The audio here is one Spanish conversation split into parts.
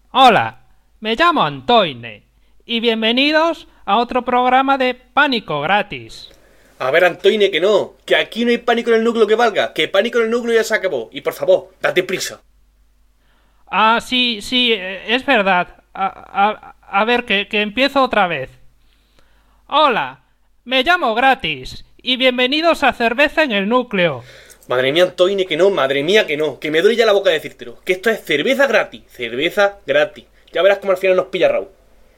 Hola, me llamo Antoine y bienvenidos a otro programa de Pánico Gratis. A ver, Antoine, que aquí no hay pánico en el núcleo que valga, que pánico en el núcleo ya se acabó. Y por favor, date prisa. Ah, sí, es verdad. A ver, que empiezo otra vez. Hola, me llamo Gratis y bienvenidos a Cerveza en el Núcleo. Madre mía, Antoine, madre mía, que me duele ya la boca de decírtelo. Que esto es cerveza gratis, Ya verás cómo al final nos pilla Raúl.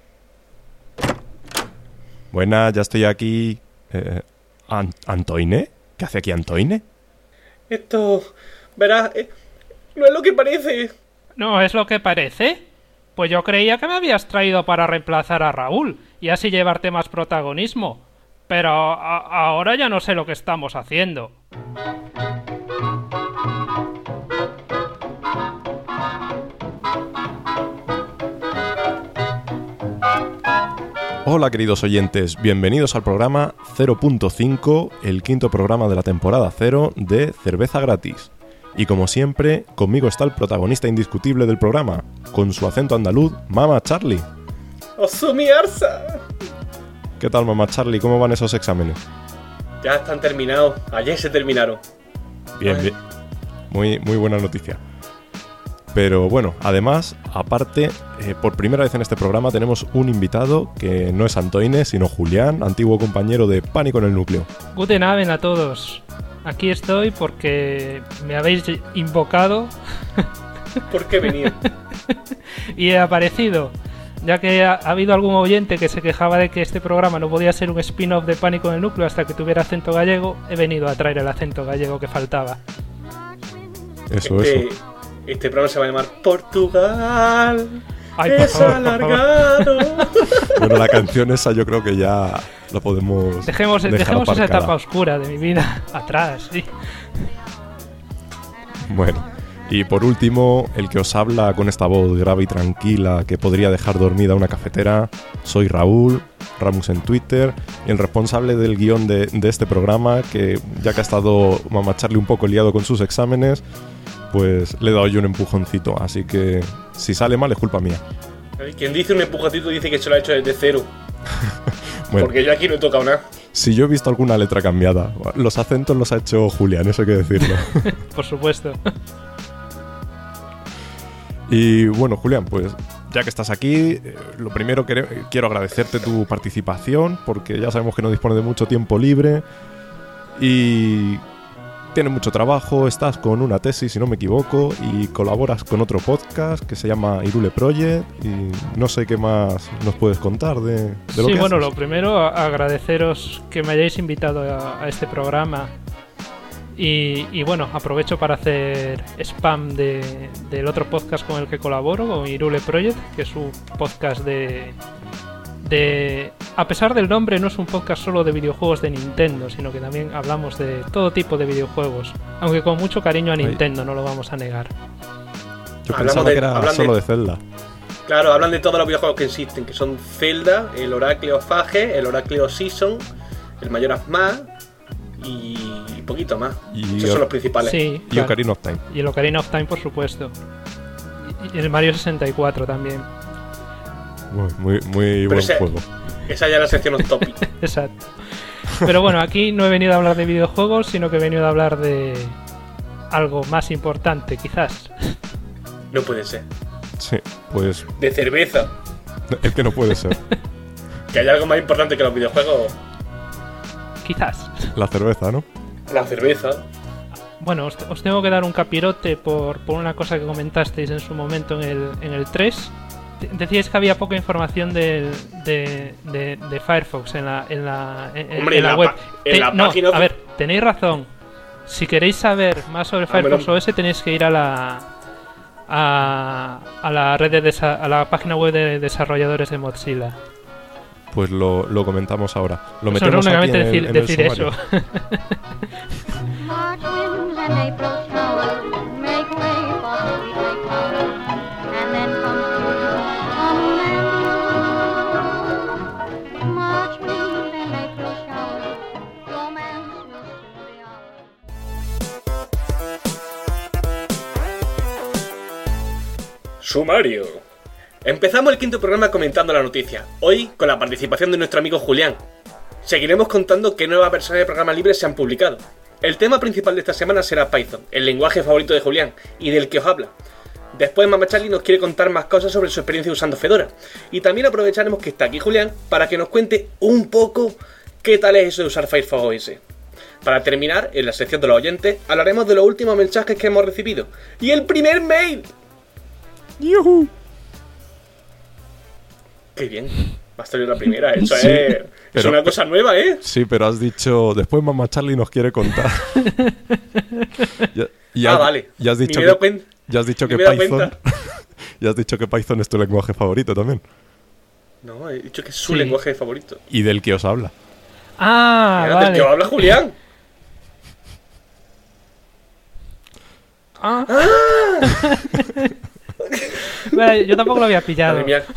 Buenas, ya estoy aquí. ¿Antoine? ¿Qué hace aquí Antoine? Esto, verás, no es lo que parece. ¿No es lo que parece? Pues yo creía que me habías traído para reemplazar a Raúl y así llevarte más protagonismo. Pero ahora ya no sé lo que estamos haciendo. Hola queridos oyentes, bienvenidos al programa 0.5, el quinto programa de la temporada 0 de Cerveza Gratis. Y como siempre, conmigo está el protagonista indiscutible del programa, con su acento andaluz, Mama Charlie. ¡Osumi Arsa! ¿Qué tal, Mama Charlie? ¿Cómo van esos exámenes? Ya están terminados, ayer se terminaron. Bien. Muy buena noticia. Pero bueno, además, aparte, por primera vez en este programa tenemos un invitado que no es Antoine, sino Julián, antiguo compañero de Pánico en el Núcleo. Guten Abend a todos. Aquí estoy porque me habéis invocado. ¿Por qué venía? Y he aparecido. Ya que ha habido algún oyente que se quejaba de que este programa no podía ser un spin-off de Pánico en el Núcleo hasta que tuviera acento gallego, he venido a traer el acento gallego que faltaba. Eso. Este programa se va a llamar Portugal. Ay, es alargado. Bueno, la canción esa yo creo que ya la podemos Dejemos dejar esa etapa aparcada. oscura de mi vida atrás, sí. Bueno, y por último, el que os habla con esta voz grave y tranquila que podría dejar dormida una cafetera, soy Raúl, Ramus en Twitter, y el responsable del guión de este programa, que ya que ha estado Mama Charlie un poco liado con sus exámenes, pues le he dado yo un empujoncito, así que si sale mal es culpa mía. Quien dice un empujatito dice que se lo ha hecho desde cero. Bueno, porque yo aquí no he tocado nada. si yo he visto alguna letra cambiada, los acentos los ha hecho Julián, eso hay que decirlo. Por supuesto. Y bueno, Julián, pues ya que estás aquí, lo primero quiero agradecerte tu participación, porque ya sabemos que no dispones de mucho tiempo libre y tienes mucho trabajo, estás con una tesis, si no me equivoco, y colaboras con otro podcast que se llama Irule Project, y no sé qué más nos puedes contar de lo que bueno, haces. lo primero, agradeceros que me hayáis invitado a este programa. Y bueno, aprovecho para hacer spam del otro podcast con el que colaboro, con Irule Project, que es un podcast de... A pesar del nombre, no es un podcast solo de videojuegos de Nintendo, sino que también hablamos de todo tipo de videojuegos, aunque con mucho cariño a Nintendo, no lo vamos a negar. Yo pensaba que era solo de Zelda. Claro, hablan de todos los videojuegos que existen, que son Zelda, el Oracle of Age, el Oracle of Season, el Majora's Mask y poquito más. Esos son los principales. Sí, Y claro. Ocarina of Time. Y el Ocarina of Time, por supuesto. Y el Mario 64 también. Muy buen juego. Esa ya es la sección off topic. Exacto. Pero bueno, aquí no he venido a hablar de videojuegos, sino que he venido a hablar de algo más importante, quizás. No puede ser. Sí, pues De cerveza. es que no puede ser. Que hay algo más importante que los videojuegos. Quizás. La cerveza, ¿no? La cerveza. Bueno, os tengo que dar un capirote por una cosa que comentasteis en su momento en el 3. Decíais que había poca información de Firefox en la web. Página. A ver, tenéis razón. Si queréis saber más sobre Firefox OS, tenéis que ir a la red a la página web de desarrolladores de Mozilla. Pues lo comentamos ahora. Lo Eso metemos no aquí únicamente en el decir eso. sumario. March winds and April showers make way for sweet lake flowers, and then comes June. March winds and April showers, romance will soon be ours. Sumario. Empezamos el quinto programa comentando la noticia, hoy con la participación de nuestro amigo Julián. Seguiremos contando qué nuevas versiones de programas libres se han publicado. El tema principal de esta semana será Python, el lenguaje favorito de Julián y del que os habla. Después Mama Charlie nos quiere contar más cosas sobre su experiencia usando Fedora. Y también aprovecharemos que está aquí Julián para que nos cuente un poco qué tal es eso de usar Firefox OS. Para terminar, en la sección de los oyentes, hablaremos de los últimos mensajes que hemos recibido. ¡Y el primer mail! ¡Yuhu! ¡Qué bien! Va a salir la primera, eso Sí, es una cosa nueva, ¿eh? Sí, pero has dicho... Después Mamá Charlie nos quiere contar. Vale. Ya has dicho Ni me he dado cuenta. Ya has dicho Ni que me he dado Python... cuenta. Ya has dicho que Python es tu lenguaje favorito también. No, he dicho que es su Sí. lenguaje favorito. Y del que os habla. Ah, Mira, ¿del que vale. habla Julián? Ah. Vale, yo tampoco lo había pillado. Madre mía.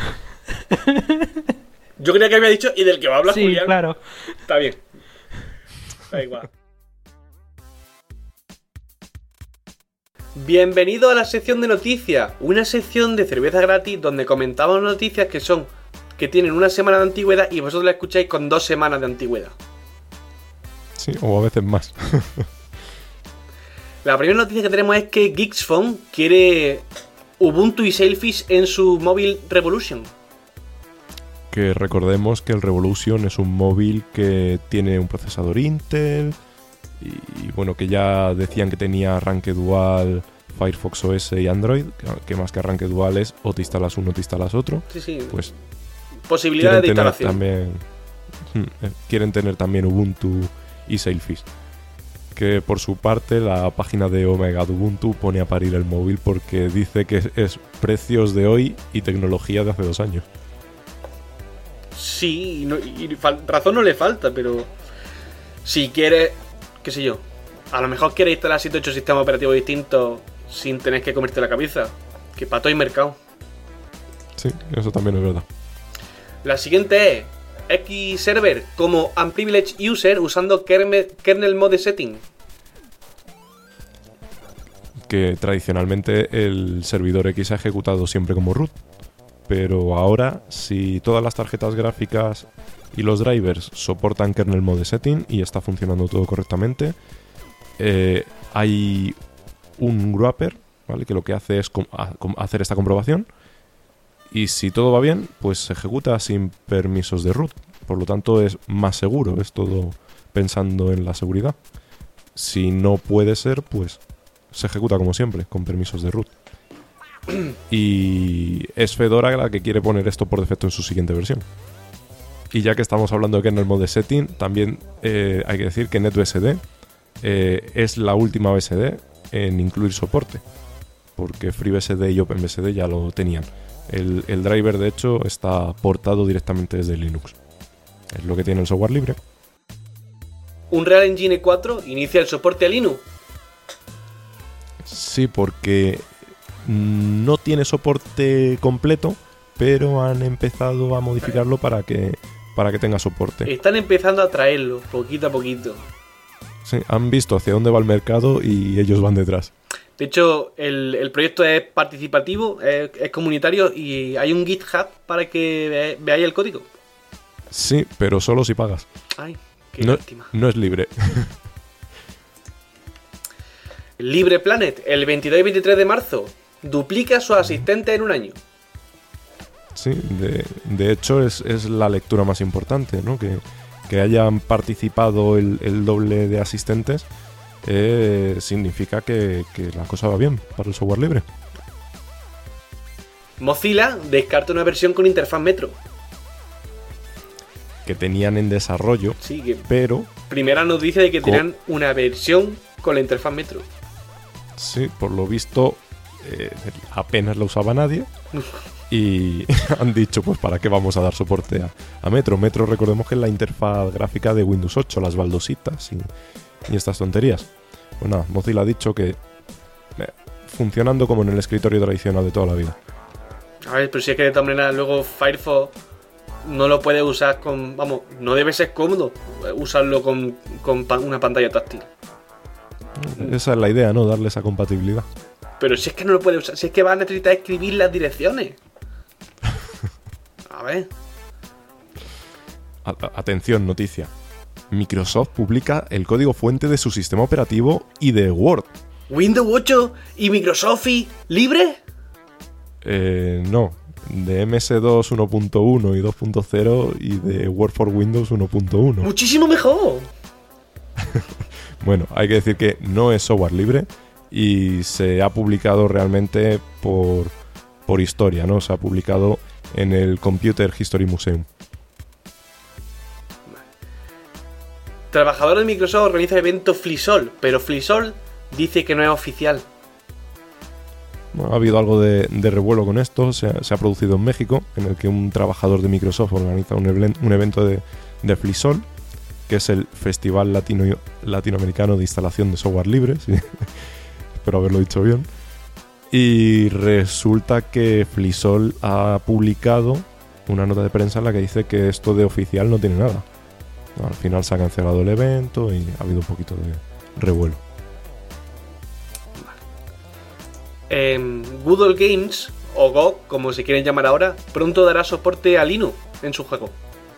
Yo creía que había dicho y del que habla Sí, Julián. claro. Está bien. Da igual. Bienvenido a la sección de noticias, una sección de cerveza gratis donde comentamos noticias que tienen una semana de antigüedad y vosotros la escucháis con 2 semanas de antigüedad. Sí, o a veces más. La primera noticia que tenemos es que Geeksphone quiere Ubuntu y Sailfish en su móvil Revolution. Que recordemos que el Revolution es un móvil que tiene un procesador Intel y bueno, que ya decían que tenía arranque dual Firefox OS y Android, que más que arranque dual es o te instalas uno o te instalas otro. Sí. Pues Posibilidades de tener instalación. quieren tener también Ubuntu y Sailfish. Que por su parte la página de Omega de Ubuntu pone a parir el móvil porque dice que es precios de hoy y tecnología de hace 2 años. Sí, razón no le falta, pero si quiere, qué sé yo, a lo mejor quiere instalar 7 o 8 sistemas operativos distintos sin tener que comerte la cabeza, que para todo hay mercado. Sí, eso también es verdad. La siguiente es Xserver como Unprivileged User usando kernel mode setting. Que tradicionalmente el servidor X ha ejecutado siempre como root. Pero ahora, si todas las tarjetas gráficas y los drivers soportan kernel mode setting y está funcionando todo correctamente, hay un wrapper, ¿vale? Que lo que hace es hacer esta comprobación. Y si todo va bien, pues se ejecuta sin permisos de root. Por lo tanto, es más seguro. Es todo pensando en la seguridad. Si no puede ser, pues se ejecuta como siempre, con permisos de root. Y es Fedora la que quiere poner esto por defecto en su siguiente versión. Y ya que estamos hablando de kernel mode setting, también hay que decir que NetBSD es la última BSD en incluir soporte, porque FreeBSD y OpenBSD ya lo tenían. El driver, de hecho, está portado directamente desde Linux. Es lo que tiene el software libre. Unreal Engine 4 inicia el soporte a Linux. Sí, porque no tiene soporte completo, pero han empezado a modificarlo para que tenga soporte. Están empezando a traerlo poquito a poquito. Sí, han visto hacia dónde va el mercado y ellos van detrás. De hecho, el proyecto es participativo, es comunitario y hay un GitHub para que veáis el código. Sí, pero solo si pagas. Ay, qué No, lástima. no es libre. Libre Planet, el 22 y 23 de marzo, duplica sus asistentes en un año. Sí, de hecho es la lectura más importante, ¿no? Que hayan participado el doble de asistentes significa que la cosa va bien para el software libre. Mozilla descarta una versión con interfaz Metro. Que tenían en desarrollo, Sí, que pero primera noticia de que tenían una versión con la interfaz Metro. sí, por lo visto apenas la usaba nadie. Y han dicho, pues ¿para qué vamos a dar soporte a Metro? Metro, recordemos que es la interfaz gráfica de Windows 8, las baldositas y estas tonterías. Pues nada, Mozilla ha dicho que funcionando como en el escritorio tradicional de toda la vida. A ver, pero si es que de todas maneras luego Firefox no lo puedes usar con... Vamos, no debe ser cómodo usarlo con una pantalla táctil. Esa es la idea, ¿no? Darle esa compatibilidad. Pero si es que no lo puedes usar, si es que vas a necesitar escribir las direcciones. A ver. Atención, noticia. Microsoft publica el código fuente de su sistema operativo y de Word. ¿Windows 8 y Microsoft Office libre? No, de MS2 1.1 y 2.0 y de Word for Windows 1.1. Muchísimo mejor. Bueno, hay que decir que no es software libre y se ha publicado realmente por historia, ¿no? Se ha publicado en el Computer History Museum. Trabajadores de Microsoft organiza el evento FliSol, pero FliSol dice que no es oficial. Bueno, ha habido algo de revuelo con esto. Se ha producido en México, en el que un trabajador de Microsoft organiza un evento de FliSol, que es el Festival Latinoamericano de Instalación de Software Libre. Sí. Espero haberlo dicho bien. Y resulta que FliSol ha publicado una nota de prensa en la que dice que esto de oficial no tiene nada. Al final se ha cancelado el evento y ha habido un poquito de revuelo. Google Games, o GOG, como se quieren llamar ahora, pronto dará soporte a Linux en su juego.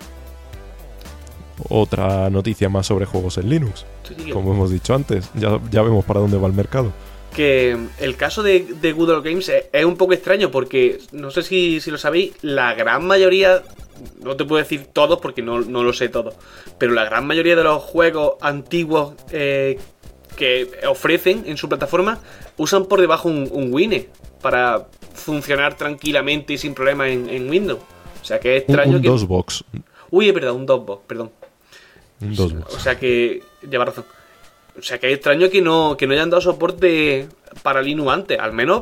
Otra noticia más sobre juegos en Linux. Sí, como hemos dicho antes, ya vemos para dónde va el mercado. Que el caso de Google Games es un poco extraño porque, no sé si lo sabéis, la gran mayoría, no te puedo decir todos porque no lo sé todo, pero la gran mayoría de los juegos antiguos que ofrecen en su plataforma usan por debajo un Wine para funcionar tranquilamente y sin problemas en Windows. O sea que es extraño un que... DOSBox. Uy, es verdad, un DOSBox, perdón. Un DOSBox. O sea que... Lleva razón. O sea que es extraño que no hayan dado soporte para Linux antes, al menos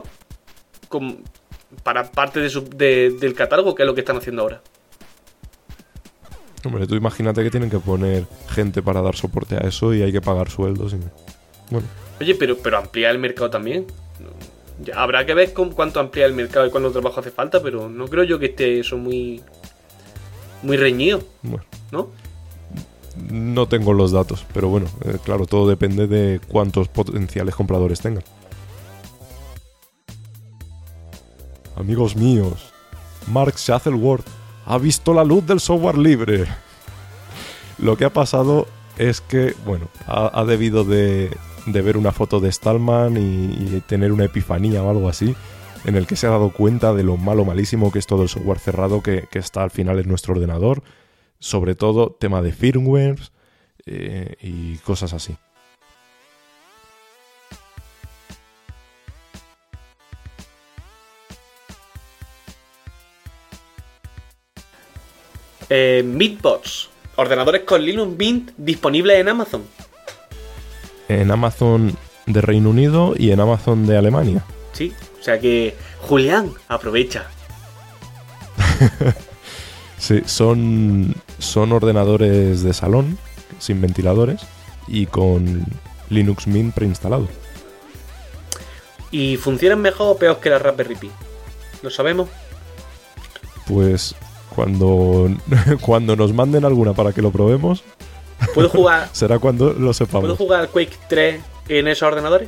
para parte del catálogo, que es lo que están haciendo ahora. Hombre, tú imagínate que tienen que poner gente para dar soporte a eso y hay que pagar sueldos. Bueno. Oye, pero amplía el mercado también. Ya, habrá que ver cuánto amplía el mercado y cuánto trabajo hace falta, pero no creo yo que esté eso muy reñido. Bueno. ¿No? No tengo los datos, pero bueno, claro, todo depende de cuántos potenciales compradores tengan. Amigos míos, Mark Shuttleworth ha visto la luz del software libre. Lo que ha pasado es que, bueno, ha debido de ver una foto de Stallman y tener una epifanía o algo así, en el que se ha dado cuenta de lo malísimo que es todo el software cerrado que está al final en nuestro ordenador. Sobre todo tema de firmware y cosas así. Mintbox, ordenadores con Linux Mint disponibles en Amazon. En Amazon de Reino Unido y en Amazon de Alemania. Sí, o sea que Julián, aprovecha. Sí, son ordenadores de salón, sin ventiladores, y con Linux Mint preinstalado. ¿Y funcionan mejor o peor que la Raspberry Pi? ¿Lo sabemos? Pues cuando nos manden alguna para que lo probemos, ¿Puedo jugar, será cuando lo sepamos. ¿puedo jugar al Quake 3 en esos ordenadores?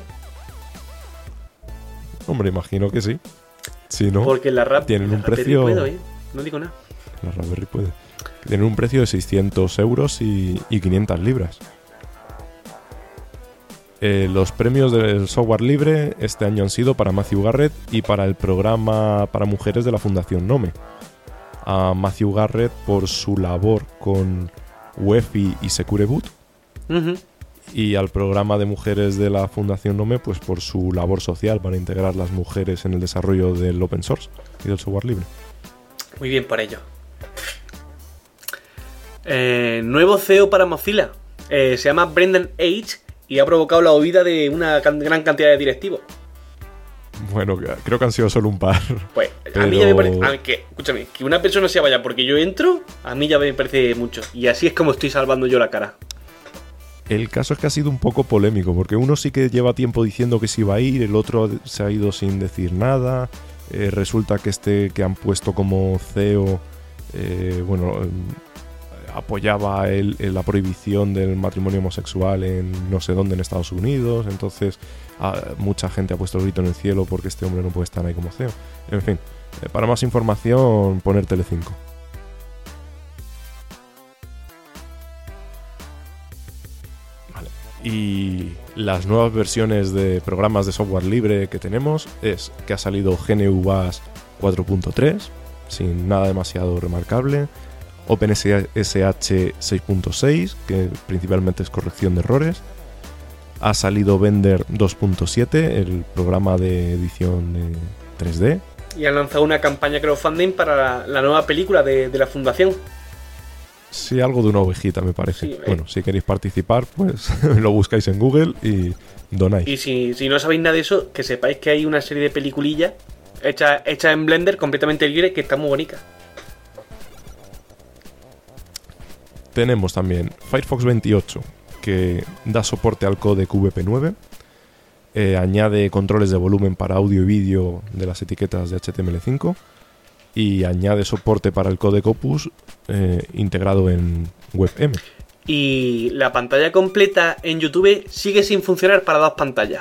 Hombre, imagino que sí. Si no, Porque la tienen un Raspberry precio... puedo, no digo nada. La Raspberry puede. Tienen un precio de 600 euros y 500 libras. Los premios del software libre este año han sido para Matthew Garrett y para el programa para mujeres de la Fundación Nome. A Matthew Garrett por su labor con UEFI y Secure Boot. Uh-huh. Y al programa de mujeres de la Fundación Nome pues por su labor social para integrar las mujeres en el desarrollo del open source y del software libre. Muy bien por ello. Nuevo CEO para Mozilla. Se llama Brendan H. y ha provocado la huida de una gran cantidad de directivos. Bueno, creo que han sido solo un par. Pues pero... a mí ya me parece... escúchame, que una persona se vaya porque yo entro, a mí ya me parece mucho. Y así es como estoy salvando yo la cara. El caso es que ha sido un poco polémico, porque uno sí que lleva tiempo diciendo que se iba a ir, el otro se ha ido sin decir nada. Resulta que este que han puesto como CEO, apoyaba la prohibición del matrimonio homosexual en no sé dónde en Estados Unidos. Entonces mucha gente ha puesto el grito en el cielo porque este hombre no puede estar ahí como CEO. En fin, para más información, poner Telecinco. Y las nuevas versiones de programas de software libre que tenemos es que ha salido GNU Bash 4.3, sin nada demasiado remarcable, OpenSSH 6.6, que principalmente es corrección de errores. Ha salido Blender 2.7, el programa de edición de 3D. Y han lanzado una campaña crowdfunding para la nueva película de la Fundación. Sí, algo de una ovejita me parece. Sí, Bueno, si queréis participar, pues lo buscáis en Google y donáis. Y si no sabéis nada de eso, que sepáis que hay una serie de peliculillas hechas en Blender completamente libre que está muy bonita. Tenemos también Firefox 28, que da soporte al codec VP9, añade controles de volumen para audio y vídeo de las etiquetas de HTML5 y añade soporte para el codec Opus integrado en WebM. Y la pantalla completa en YouTube sigue sin funcionar para 2 pantallas.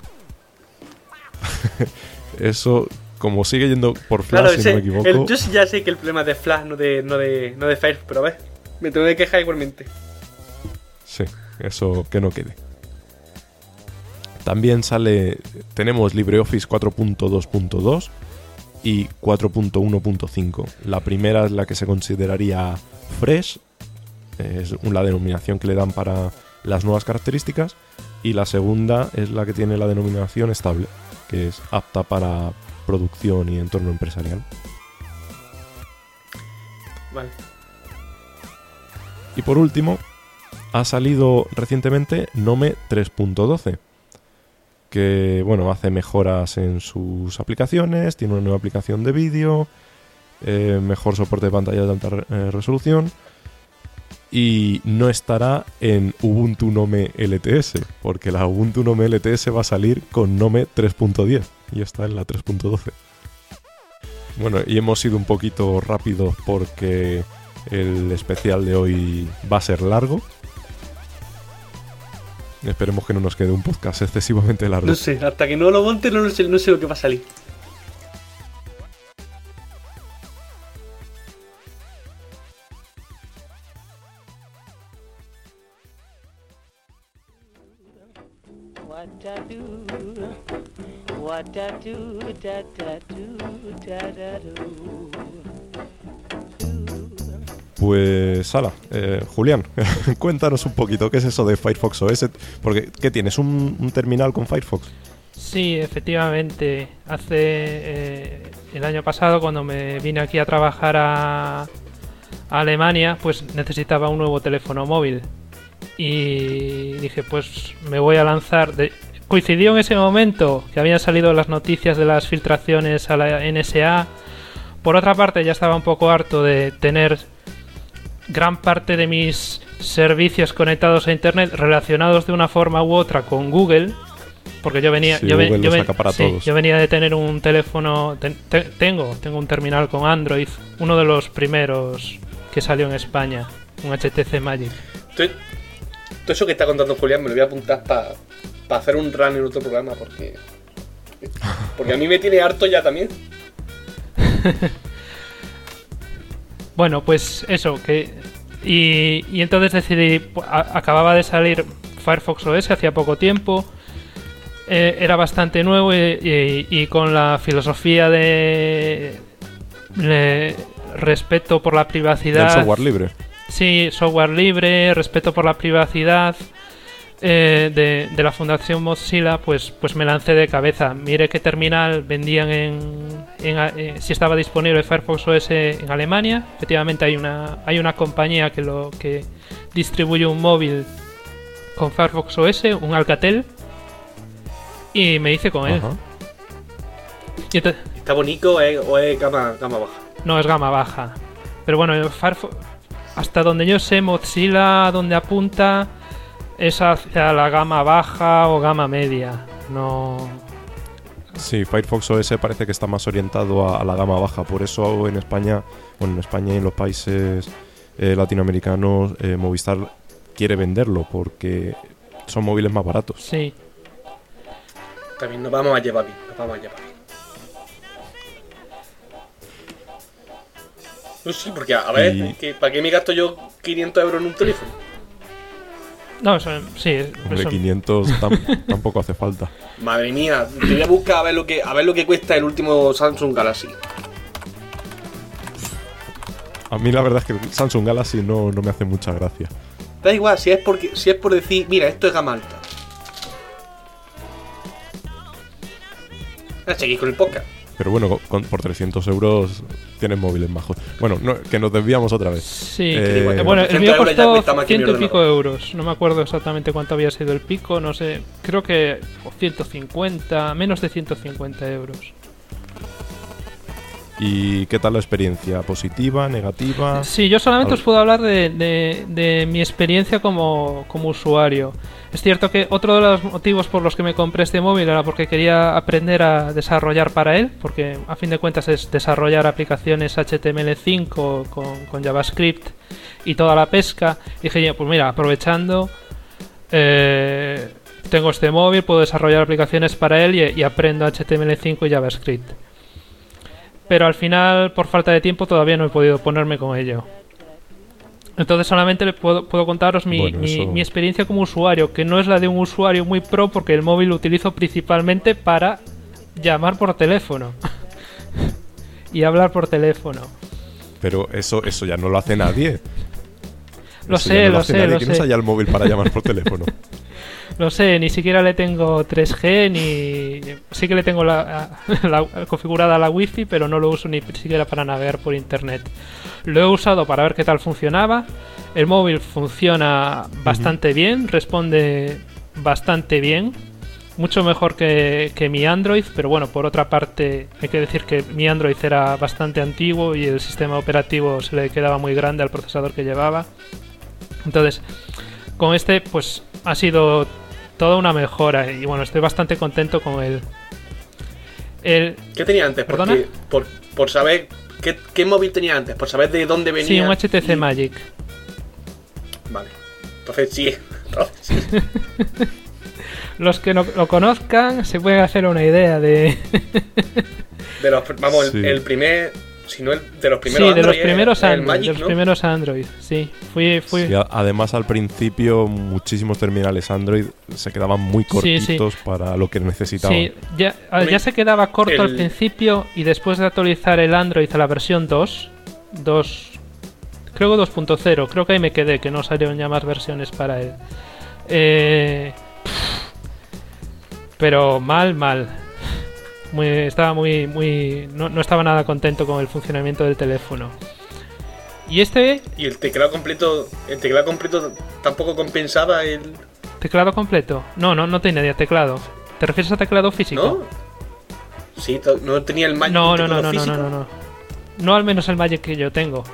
Eso, como sigue yendo por Flash, Claro, si no me equivoco. yo ya sé que el problema es de Flash, no de Firefox, pero a ver, me tengo que quejar igualmente. Sí, eso que no quede. También tenemos LibreOffice 4.2.2 y 4.1.5. La primera es la que se consideraría Fresh, es la denominación que le dan para las nuevas características, y la segunda es la que tiene la denominación estable, que es apta para producción y entorno empresarial. Vale. Y por último, ha salido recientemente Gnome 3.12, que bueno, hace mejoras en sus aplicaciones, tiene una nueva aplicación de vídeo, mejor soporte de pantallas de alta resolución, y no estará en Ubuntu Gnome LTS, porque la Ubuntu Gnome LTS va a salir con Gnome 3.10 y está en la 3.12. Bueno, y hemos sido un poquito rápidos porque el especial de hoy va a ser largo. Esperemos que no nos quede un podcast excesivamente largo. No sé, hasta que no lo monte no sé lo que va a salir. What da do, what da do, da da do, da da do. Pues, ala, Julián, cuéntanos un poquito qué es eso de Firefox OS, porque ¿qué tienes? ¿Un terminal con Firefox? Sí, efectivamente. Hace el año pasado, cuando me vine aquí a trabajar a Alemania, pues necesitaba un nuevo teléfono móvil. Y dije, pues me voy a lanzar. Coincidió en ese momento que habían salido las noticias de las filtraciones a la NSA. Por otra parte, ya estaba un poco harto de tener gran parte de mis servicios conectados a internet relacionados de una forma u otra con Google, porque yo venía Sí, Google lo saca para todos. yo venía de tener un teléfono, tengo un terminal con Android, uno de los primeros que salió en España, un HTC Magic. Todo eso que está contando Julián me lo voy a apuntar para hacer un run en otro programa, porque a mí me tiene harto ya también. Bueno, pues eso, y entonces decidí, acababa de salir Firefox OS hacía poco tiempo, era bastante nuevo y con la filosofía de respeto por la privacidad. ¿Del software libre? Sí, software libre, respeto por la privacidad de la Fundación Mozilla, pues me lancé de cabeza. Mire qué terminal vendían si estaba disponible Firefox OS en Alemania. Efectivamente hay una compañía que distribuye un móvil con Firefox OS, un Alcatel, y me hice con él. Ajá. Y ¿Está bonito o es gama baja? no, es gama baja. Pero bueno, Firefox, hasta donde yo sé, Mozilla donde apunta es hacia la gama baja o gama media. No. Sí, Firefox OS parece que está más orientado a la gama baja. Por eso en España y en los países latinoamericanos, Movistar quiere venderlo porque son móviles más baratos. Sí. También nos vamos a llevar bien, No, sí, porque a ver, ¿para qué me gasto yo 500 euros en un teléfono? No, eso, sí. Hombre, Eso, 500 tampoco hace falta. Madre mía, te voy a buscar a ver lo que cuesta el último Samsung Galaxy. A mí la verdad es que el Samsung Galaxy no me hace mucha gracia. Da igual, si es por decir, mira, esto es gama alta. Seguís con el podcast. Pero bueno, por 300 euros tienes móviles majos. Bueno, que nos desviamos otra vez. Sí, bueno, el mío 100 euros ya costó cuesta más que 100 y mi pico ordenador. euros. No me acuerdo exactamente cuánto había sido el pico, no sé. Creo que 150, menos de 150 euros. ¿Y qué tal la experiencia? ¿Positiva? ¿Negativa? Sí, yo solamente os puedo hablar de mi experiencia como usuario. Es cierto que otro de los motivos por los que me compré este móvil era porque quería aprender a desarrollar para él, porque a fin de cuentas es desarrollar aplicaciones HTML5 con JavaScript y toda la pesca. Y dije, pues mira, aprovechando, tengo este móvil, puedo desarrollar aplicaciones para él y aprendo HTML5 y JavaScript. Pero al final, por falta de tiempo, todavía no he podido ponerme con ello. Entonces solamente le puedo contaros mi experiencia como usuario, que no es la de un usuario muy pro, porque el móvil lo utilizo principalmente para llamar por teléfono y hablar por teléfono. Pero eso ya no lo hace nadie. Lo Eso sé, ya no lo hace sé, nadie. lo ¿Quién sé. usa ya el móvil para llamar por teléfono? Lo sé, ni siquiera le tengo 3G, ni... Sí que le tengo configurada la Wi-Fi, pero no lo uso ni siquiera para navegar por internet. Lo he usado para ver qué tal funcionaba. El móvil funciona bastante bien, responde bastante bien. Mucho mejor que mi Android, pero bueno, por otra parte hay que decir que mi Android era bastante antiguo y el sistema operativo se le quedaba muy grande al procesador que llevaba. Entonces, con este pues ha sido toda una mejora y bueno, estoy bastante contento con él. ¿Qué tenía antes? ¿Perdona? Por saber qué móvil tenía antes, por saber de dónde venía. Sí, un HTC Magic. Vale. Entonces sí. Los que no lo conozcan se pueden hacer una idea de... Vamos, Sí. el primer... Si no, de los primeros Sí, de los Android, primeros el Android, Magic, de los ¿no? primeros Android, sí. Fui... Sí, además, al principio, muchísimos terminales Android se quedaban muy Sí, sí. cortitos para lo que necesitaban. Sí, ya se quedaba corto al principio y después de actualizar el Android a la versión 2, creo que 2.0, creo que ahí me quedé, que no salieron ya más versiones para él. Pero mal. Estaba muy no estaba nada contento con el funcionamiento del teléfono. Y Y el teclado completo tampoco compensaba el... ¿Teclado completo? No tenía teclado. ¿Te refieres a teclado físico? ¿No? Sí, no tenía el Magic. No. No, al menos el Magic que yo tengo.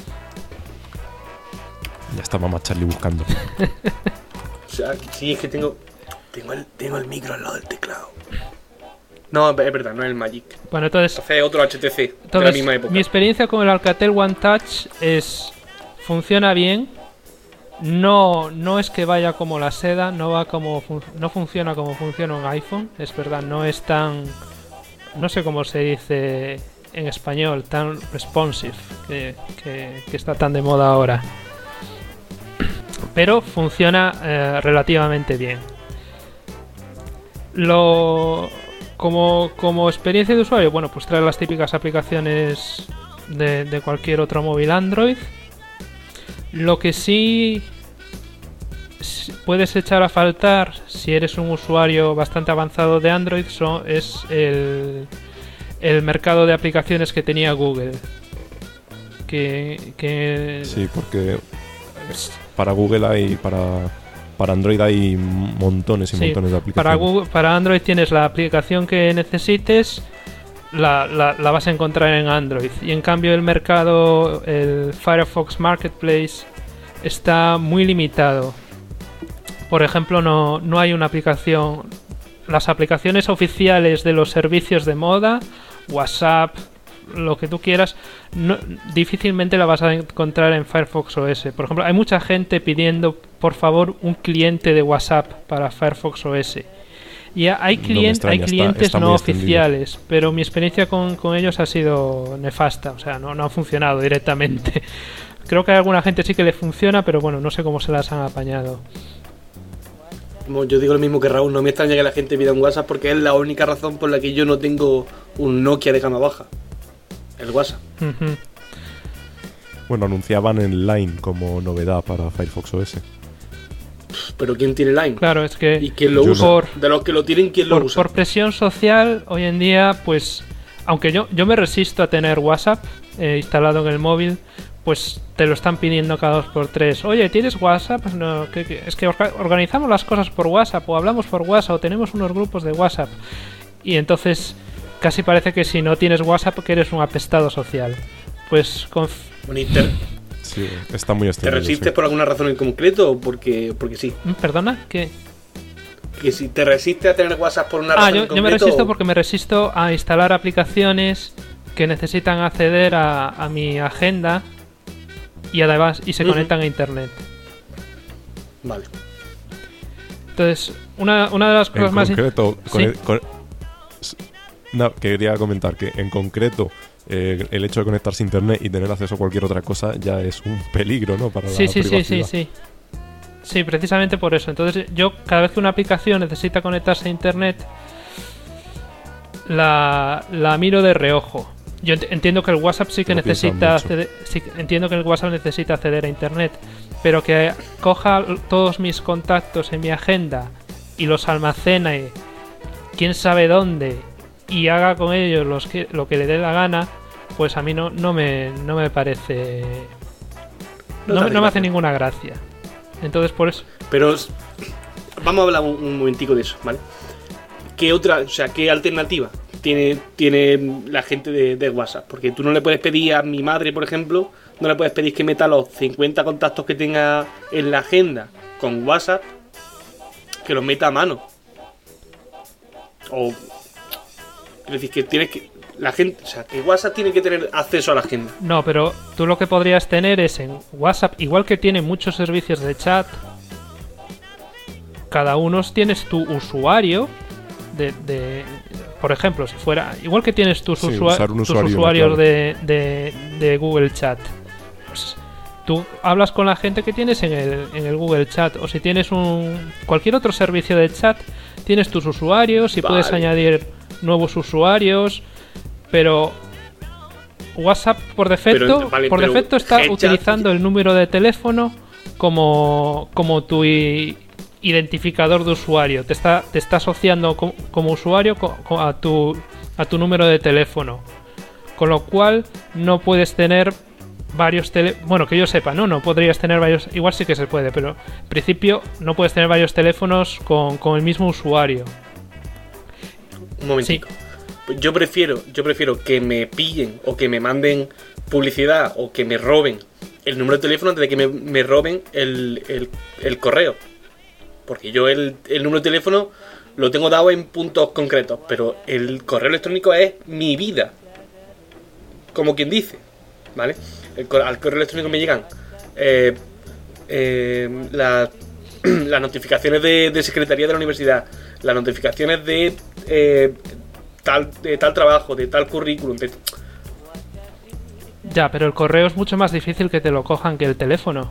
Ya está mamá Charlie buscando. O sea, sí, es que tengo el micro al lado del teclado. No, es verdad, no es el Magic. Bueno, entonces Hace otro HTC de la Entonces, misma época. mi experiencia con el Alcatel One Touch funciona bien. No es que vaya como la seda, no funciona como funciona un iPhone, es verdad, no es tan, no sé cómo se dice en español, tan responsive, que está tan de moda ahora. Pero funciona relativamente bien. Como experiencia de usuario, bueno, pues trae las típicas aplicaciones de cualquier otro móvil Android. Lo que sí puedes echar a faltar si eres un usuario bastante avanzado de Android es el mercado de aplicaciones que tenía Google. Sí, porque para Google para Android hay montones y montones de aplicaciones. Para Android tienes la aplicación que necesites, la vas a encontrar en Android. Y en cambio el mercado, el Firefox Marketplace, está muy limitado. Por ejemplo, no hay una aplicación... Las aplicaciones oficiales de los servicios de moda, WhatsApp, lo que tú quieras, difícilmente la vas a encontrar en Firefox OS. Por ejemplo, hay mucha gente pidiendo, por favor, un cliente de WhatsApp para Firefox OS. Y hay clientes está no muy oficiales, pero mi experiencia con ellos ha sido nefasta. O sea, no ha funcionado directamente. Creo que a alguna gente sí que le funciona, pero bueno, no sé cómo se las han apañado. Yo digo lo mismo que Raúl, no me extraña que la gente pida un WhatsApp porque es la única razón por la que yo no tengo un Nokia de gama baja. El WhatsApp. Ujú. Bueno, anunciaban el Line como novedad para Firefox OS. Pero ¿quién tiene Line? Claro, es que ¿Y quién lo Yo usa? no. De los que lo tienen, ¿quién lo usa? por presión social, hoy en día, pues, aunque yo me resisto a tener WhatsApp instalado en el móvil, pues te lo están pidiendo cada 2x3. Oye, ¿tienes WhatsApp? No, es que organizamos las cosas por WhatsApp, o hablamos por WhatsApp, o tenemos unos grupos de WhatsApp. Y entonces casi parece que si no tienes WhatsApp que eres un apestado social. Pues Bueno, Sí, está muy ¿te extendido. resistes sí. por alguna razón en concreto o porque sí? ¿Perdona? ¿Qué? Que si te resistes a tener WhatsApp por una razón en Yo concreto... me resisto porque me resisto a instalar aplicaciones que necesitan acceder a mi agenda y además se Ujú. conectan a internet. Vale. Entonces, una de las En cosas más... concreto, Sí. No, quería comentar que en concreto el hecho de conectarse a internet y tener acceso a cualquier otra cosa ya es un peligro, ¿no? Para Sí, la sí, sí, privacidad. sí, sí. Sí, precisamente por eso. Entonces, yo cada vez que una aplicación necesita conectarse a internet, la miro de reojo. Yo entiendo que el WhatsApp sí que Lo piensan necesita mucho. acceder, entiendo que el WhatsApp necesita acceder a internet, pero que coja todos mis contactos en mi agenda y los almacene quién sabe dónde y haga con ellos lo que le dé la gana, pues a mí no me parece, no me hace ninguna gracia. Entonces por eso. Pero vamos a hablar un momentico de eso, ¿vale? ¿Qué otra, o sea, qué alternativa tiene la gente de WhatsApp? Porque tú no le puedes pedir a mi madre, por ejemplo, no le puedes pedir que meta los 50 contactos que tenga en la agenda con WhatsApp, que los meta a mano. O es decir, que tienes que la gente, o sea, que WhatsApp tiene que tener acceso a la agenda. No, pero tú lo que podrías tener es en WhatsApp, igual que tiene muchos servicios de chat, cada uno tienes tu usuario por ejemplo, si fuera igual que tienes tus, Sí, usar un tus usuario y una usuarios clave. de Google Chat, pues tú hablas con la gente que tienes en el Google Chat, o si tienes cualquier otro servicio de chat, tienes tus usuarios y puedes Vale. añadir nuevos usuarios, pero WhatsApp por defecto, Pero, está HeyChat- utilizando el número de teléfono como tu identificador de usuario. Te está asociando como usuario a tu número de teléfono. Con lo cual no puedes tener varios bueno, que yo sepa, no podrías tener varios, igual sí que se puede, pero en principio no puedes tener varios teléfonos con el mismo usuario. Un momentito. Yo prefiero que me pillen o que me manden publicidad o que me roben el número de teléfono antes de que me roben el correo. Porque yo el número de teléfono lo tengo dado en puntos concretos, pero el correo electrónico es mi vida. Como quien dice, ¿vale? Al correo electrónico me llegan las notificaciones de secretaría de la universidad, las notificaciones de tal trabajo, de tal currículum. Ya, pero el correo es mucho más difícil que te lo cojan que el teléfono.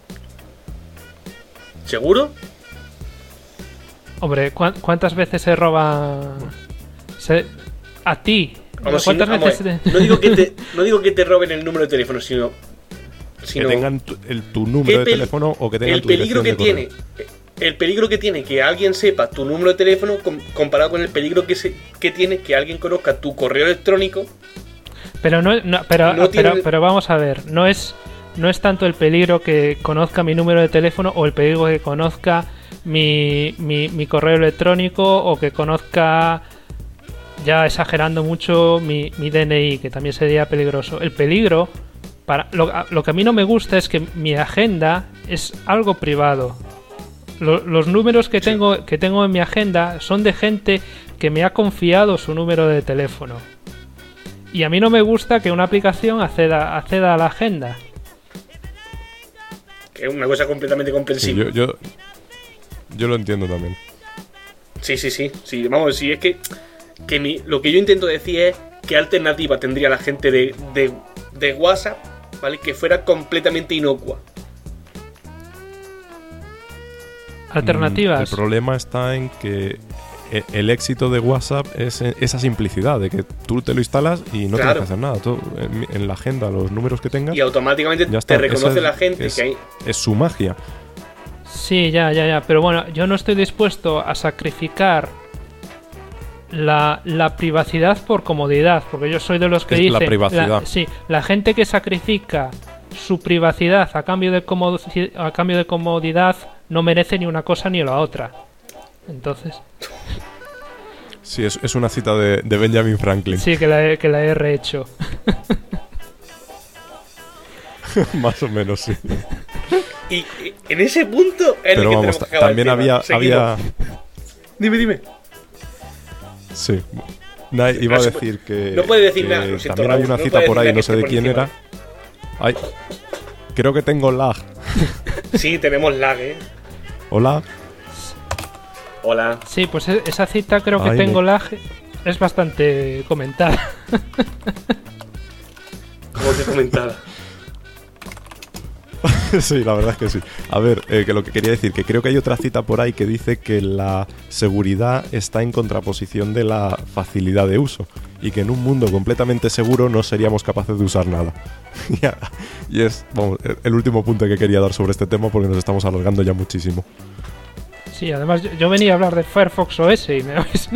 ¿Seguro? Hombre, ¿cuántas veces se roba a ti? Vamos, ¿Cuántas vamos veces a ver. No digo que te roben el número de teléfono, sino Que tengan tu número de ¿qué teléfono o que tengan el tu peligro dirección que de tiene correo. el peligro que tiene que alguien sepa tu número de teléfono comparado con el peligro que tiene que alguien conozca tu correo electrónico. Pero No tiene- pero vamos a ver, no es tanto el peligro que conozca mi número de teléfono o el peligro que conozca mi correo electrónico o que conozca, ya exagerando mucho, mi DNI, que también sería peligroso. El peligro, lo que a mí no me gusta es que mi agenda es algo privado. Los números que tengo en mi agenda son de gente que me ha confiado su número de teléfono. Y a mí no me gusta que una aplicación acceda a la agenda. Que es una cosa completamente comprensible. Yo lo entiendo también. Sí, vamos, si es que lo que yo intento decir es qué alternativa tendría la gente de WhatsApp, ¿vale? Que fuera completamente inocua. Alternativas. El problema está en que el éxito de WhatsApp es esa simplicidad de que tú te lo instalas y no tienes que hacer nada. Todo en la agenda, los números que tengas. Y automáticamente ya está. te reconoce Esa la gente es, que hay. Es su magia. Sí, ya. Pero bueno, yo no estoy dispuesto a sacrificar la privacidad por comodidad, porque yo soy de los que Es dicen... la privacidad. La gente que sacrifica su privacidad a cambio de comodidad no merece ni una cosa ni la otra. Entonces... Sí, es una cita de Benjamin Franklin. Sí, que la he rehecho. Más o menos, sí. Y en ese punto es Pero el que vamos, tenemos que acabar también el tema. había... Dime. Sí. Iba a decir que... No puede decir que nada, lo siento, también hay Raúl, una no cita puede por decir ahí, nada no que sé esté de por quién encima. era. Ay, creo que tengo lag. Sí, tenemos lag, Hola. Hola. Sí, pues esa cita creo que Ay, tengo lag. Es bastante comentada. Como te comentaba. Sí, la verdad es que sí. A ver, que lo que quería decir, que creo que hay otra cita por ahí que dice que la seguridad está en contraposición de la facilidad de uso y que en un mundo completamente seguro no seríamos capaces de usar nada. Y es, vamos, el último punto que quería dar sobre este tema porque nos estamos alargando ya muchísimo. Sí, además yo venía a hablar de Firefox OS y me habéis...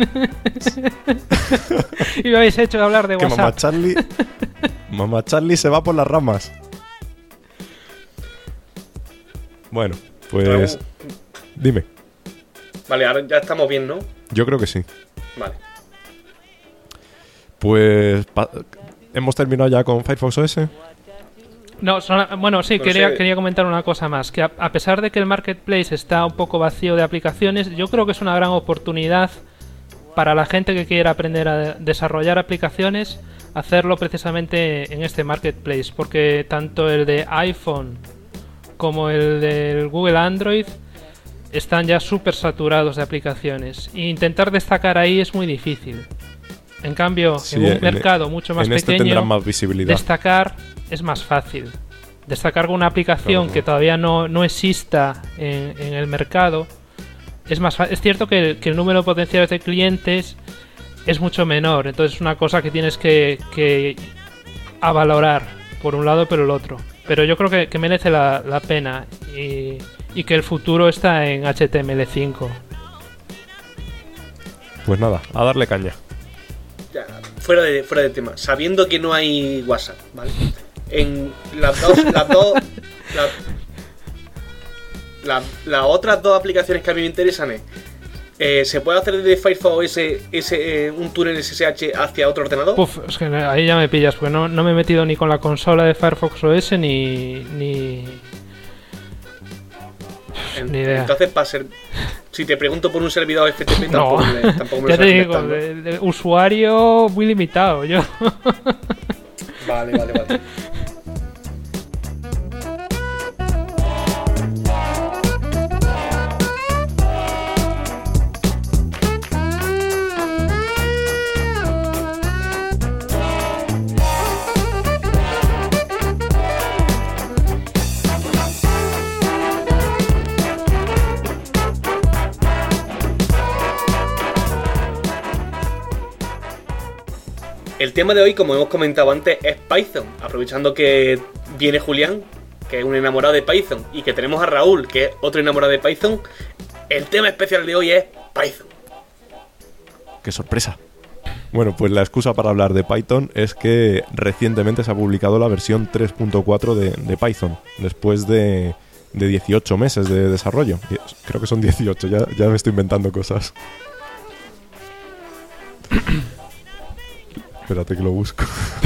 y me habéis hecho hablar de Que WhatsApp. Mamá Charlie se va por las ramas. Bueno, pues... Raúl. Dime. Vale, ahora ya estamos bien, ¿no? Yo creo que sí. Vale. Pues... ¿Hemos terminado ya con Firefox OS? No, bueno, sí, No quería sé. comentar una cosa más. Que a pesar de que el marketplace está un poco vacío de aplicaciones, yo creo que es una gran oportunidad para la gente que quiera aprender a desarrollar aplicaciones, hacerlo precisamente en este marketplace. Porque tanto el de iPhone como el del Google Android están ya súper saturados de aplicaciones. E intentar destacar ahí es muy difícil. En cambio, Sí, en un mercado mucho más en este pequeño, tendrán más visibilidad. destacar es más fácil. Destacar con una aplicación Claro. que todavía no exista en el mercado es más fácil. Es cierto que el número de potenciales de clientes es mucho menor, entonces es una cosa que tienes que a valorar por un lado pero el otro. Pero yo creo que merece la pena y que el futuro está en HTML5. Pues nada, a darle caña. Ya, fuera de tema. Sabiendo que no hay WhatsApp, ¿vale? En las otras dos aplicaciones que a mí me interesan ¿se puede hacer desde Firefox OS un túnel SSH hacia otro ordenador? Uf, es que ahí ya me pillas, porque no me he metido ni con la consola de Firefox OS ni idea. Entonces, si te pregunto por un servidor FTP, No, tampoco me ya lo te sabes digo, de usuario muy limitado yo. Vale. El tema de hoy, como hemos comentado antes, es Python. Aprovechando que viene Julián, que es un enamorado de Python, y que tenemos a Raúl, que es otro enamorado de Python, el tema especial de hoy es Python. ¡Qué sorpresa! Bueno, pues la excusa para hablar de Python es que recientemente se ha publicado la versión 3.4 de Python, después de 18 meses de desarrollo. Creo que son 18, ya me estoy inventando cosas. Espérate que lo busco.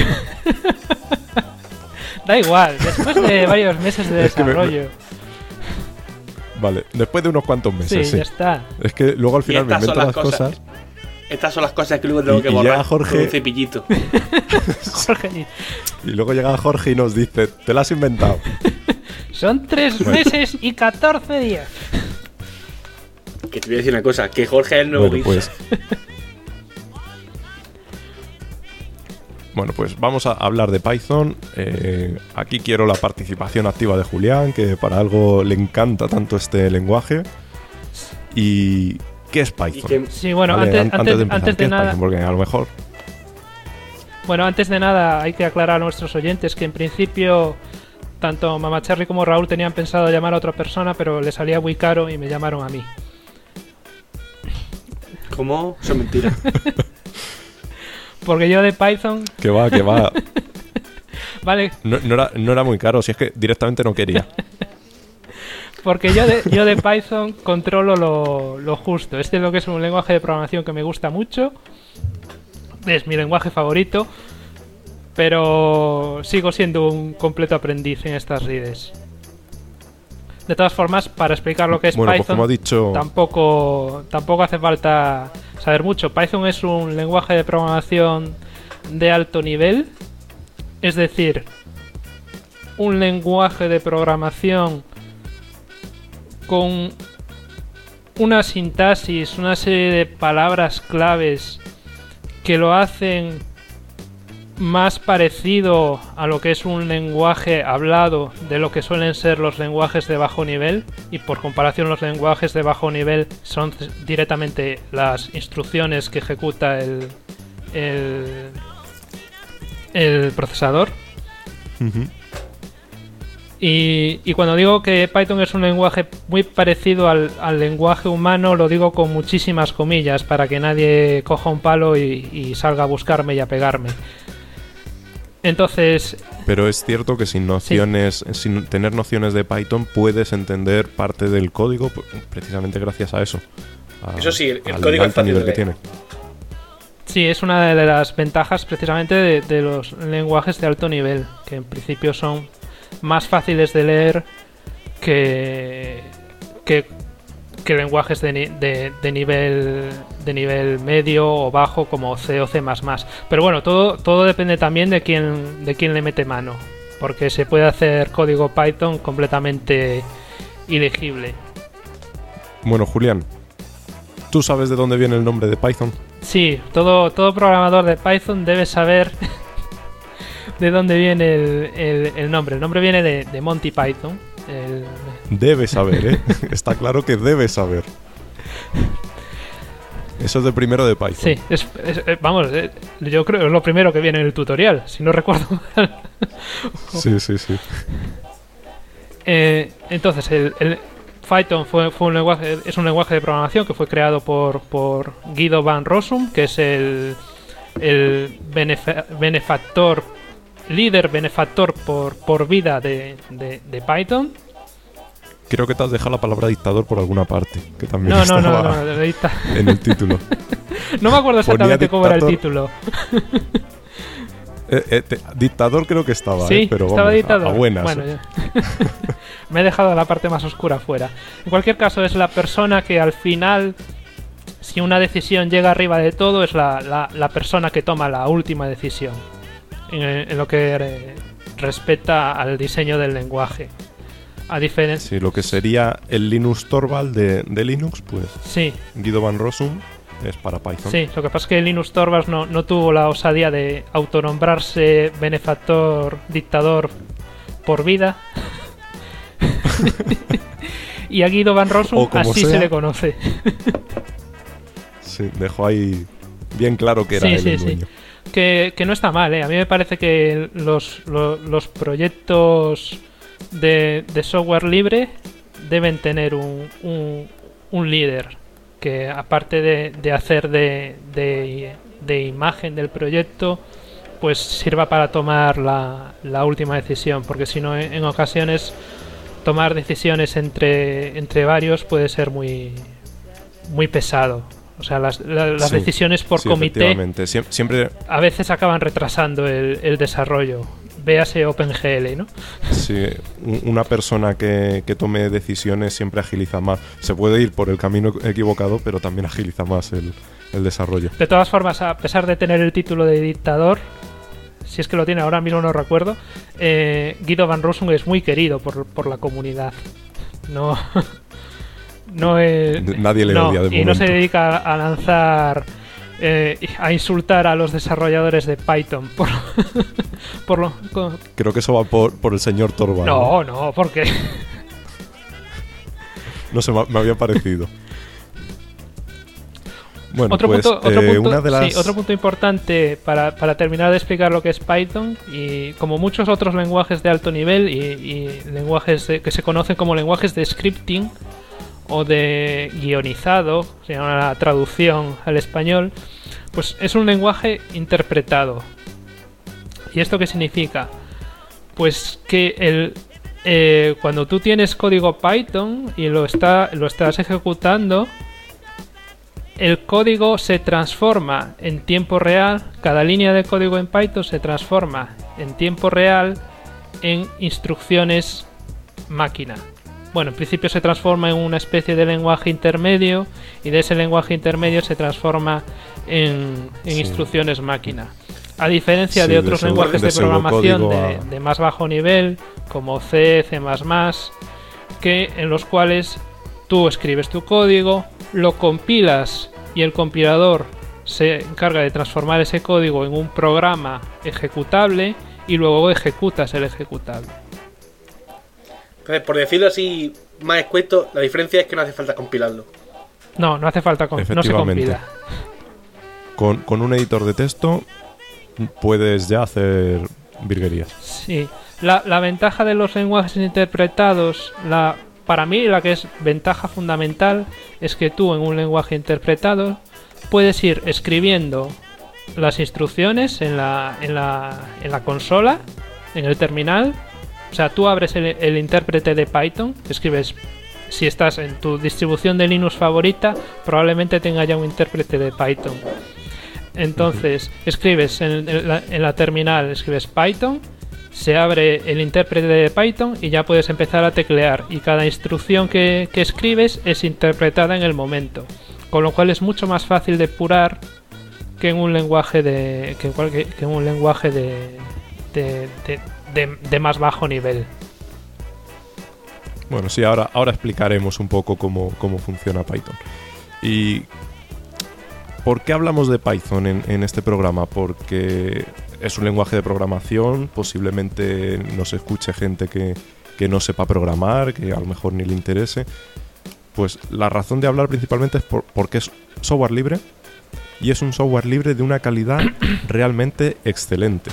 Da igual, después de varios meses de Es que desarrollo. Vale, después de unos cuantos Sí, meses, sí. ya está. Es que luego al Y final me estas son invento las las cosas. Estas son las cosas que luego tengo que Y borrar ya Jorge- con un cepillito. Jorge, Y luego llega Jorge y nos dice, te lo has inventado. son 3 Bueno. meses y 14 días. Que te voy a decir una cosa, que Jorge es el nuevo Bueno, Git. pues vamos a hablar de Python. Aquí quiero la participación activa de Julián, que para algo le encanta tanto este lenguaje. ¿Y qué es Python? Y que- Sí, bueno, Vale, antes de empezar, antes ¿qué de es nada, Python? Porque a lo mejor... bueno, antes de nada hay que aclarar a nuestros oyentes que en principio tanto Mama Cherry como Raúl tenían pensado llamar a otra persona, pero le salía muy caro y me llamaron a mí. ¿Cómo? Eso es mentira. Porque yo de Python, Que va. vale, No era muy caro, si es que directamente no quería. porque yo de Python controlo lo justo. Este es lo que es un lenguaje de programación que me gusta mucho. Es mi lenguaje favorito. Pero sigo siendo un completo aprendiz en estas redes. De todas formas, para explicar lo que es Bueno, pues Python, como ha dicho... tampoco hace falta saber mucho. Python es un lenguaje de programación de alto nivel. Es decir, un lenguaje de programación con una sintaxis, una serie de palabras claves que lo hacen más parecido a lo que es un lenguaje hablado de lo que suelen ser los lenguajes de bajo nivel, y por comparación los lenguajes de bajo nivel son directamente las instrucciones que ejecuta el procesador. Ujú. Y cuando digo que Python es un lenguaje muy parecido al lenguaje humano, lo digo con muchísimas comillas para que nadie coja un palo y salga a buscarme y a pegarme. Entonces, Pero es cierto que sin tener nociones de Python puedes entender parte del código precisamente gracias a eso. Eso sí, el al código es alto fácil nivel de que leer. tiene. sí, es una de las ventajas precisamente de los lenguajes de alto nivel, que en principio son más fáciles de leer que lenguajes de nivel medio o bajo como C o C++. Pero bueno, todo depende también de quién le mete mano, porque se puede hacer código Python completamente ilegible. Bueno, Julián, ¿tú sabes de dónde viene el nombre de Python? Sí, todo programador de Python debe saber de dónde viene el nombre. El nombre viene de Monty Python. Debe saber, ¿eh? Está claro que debe saber. Eso es de primero de Python. Sí, vamos, yo creo que es lo primero que viene en el tutorial, si no recuerdo mal. Sí. Entonces, el Python es un lenguaje de programación que fue creado por Guido van Rossum, que es el líder benefactor por vida de Python. Creo que te has dejado la palabra dictador por alguna parte, que también No, estaba en el título. No me acuerdo exactamente cómo era el dictador. título. Dictador creo que estaba, Sí, pero estaba vamos, dictador. a buenas. Bueno, me he dejado la parte más oscura fuera. En cualquier caso, es la persona que al final, si una decisión llega arriba de todo, es la persona que toma la última decisión en lo que respecta al diseño del lenguaje. A diferencia... Sí, lo que sería el Linux Torvald de Linux, pues Sí, Guido van Rossum es para Python. sí, lo que pasa es que Linus Torvalds no tuvo la osadía de autonombrarse benefactor dictador por vida. Y a Guido van Rossum O como así sea. se le conoce. Sí, dejó ahí bien claro que era Sí, él sí, el sí. dueño. Que no está mal, ¿eh? A mí me parece que los proyectos de software libre deben tener un líder que, aparte de hacer de imagen del proyecto, pues sirva para tomar la última decisión, porque si no, en ocasiones tomar decisiones entre varios puede ser muy pesado. O sea, las Sí, decisiones por sí, comité efectivamente. Siempre, a veces acaban retrasando el desarrollo. Véase OpenGL, ¿no? sí, una persona que tome decisiones siempre agiliza más. Se puede ir por el camino equivocado, pero también agiliza más el desarrollo. De todas formas, a pesar de tener el título de dictador, si es que lo tiene, ahora mismo no recuerdo, Guido van Rossum es muy querido por la comunidad. No, no es... Nadie le odia de y no momento. se dedica a lanzar... a insultar a los desarrolladores de Python Creo que eso va por el señor Torvald. No, porque No sé, me había parecido. Bueno, Otro pues punto, una de las... sí, otro punto importante para terminar de explicar lo que es Python, y como muchos otros lenguajes de alto nivel y lenguajes que se conocen como lenguajes de scripting o de guionizado, o sea, una traducción al español, pues es un lenguaje interpretado. ¿Y esto qué significa? Pues que cuando tú tienes código Python y lo estás ejecutando, el código se transforma en tiempo real. Cada línea de código en Python se transforma en tiempo real en instrucciones máquina. Bueno, en principio se transforma en una especie de lenguaje intermedio, y de ese lenguaje intermedio se transforma en instrucciones máquina. A diferencia de otros lenguajes de programación de más bajo nivel, como C, C++, en los cuales tú escribes tu código, lo compilas y el compilador se encarga de transformar ese código en un programa ejecutable y luego ejecutas el ejecutable. Entonces, por decirlo así más escueto, la diferencia es que no hace falta compilarlo. No hace falta, no se compila. Con un editor de texto puedes ya hacer virguerías. Sí, la ventaja de los lenguajes interpretados, para mí la que es ventaja fundamental, es que tú en un lenguaje interpretado puedes ir escribiendo las instrucciones en la consola, en el terminal. O sea, tú abres el intérprete de Python, escribes, si estás en tu distribución de Linux favorita, probablemente tenga ya un intérprete de Python. Entonces, escribes en la terminal, escribes Python, se abre el intérprete de Python y ya puedes empezar a teclear, y cada instrucción que escribes es interpretada en el momento, con lo cual es mucho más fácil depurar que en un lenguaje de más bajo nivel. Bueno, sí, ahora explicaremos un poco cómo funciona Python. ¿Y por qué hablamos de Python en este programa? Porque es un lenguaje de programación, posiblemente nos escuche gente que no sepa programar, que a lo mejor ni le interese. Pues la razón de hablar principalmente es porque es software libre, y es un software libre de una calidad realmente excelente.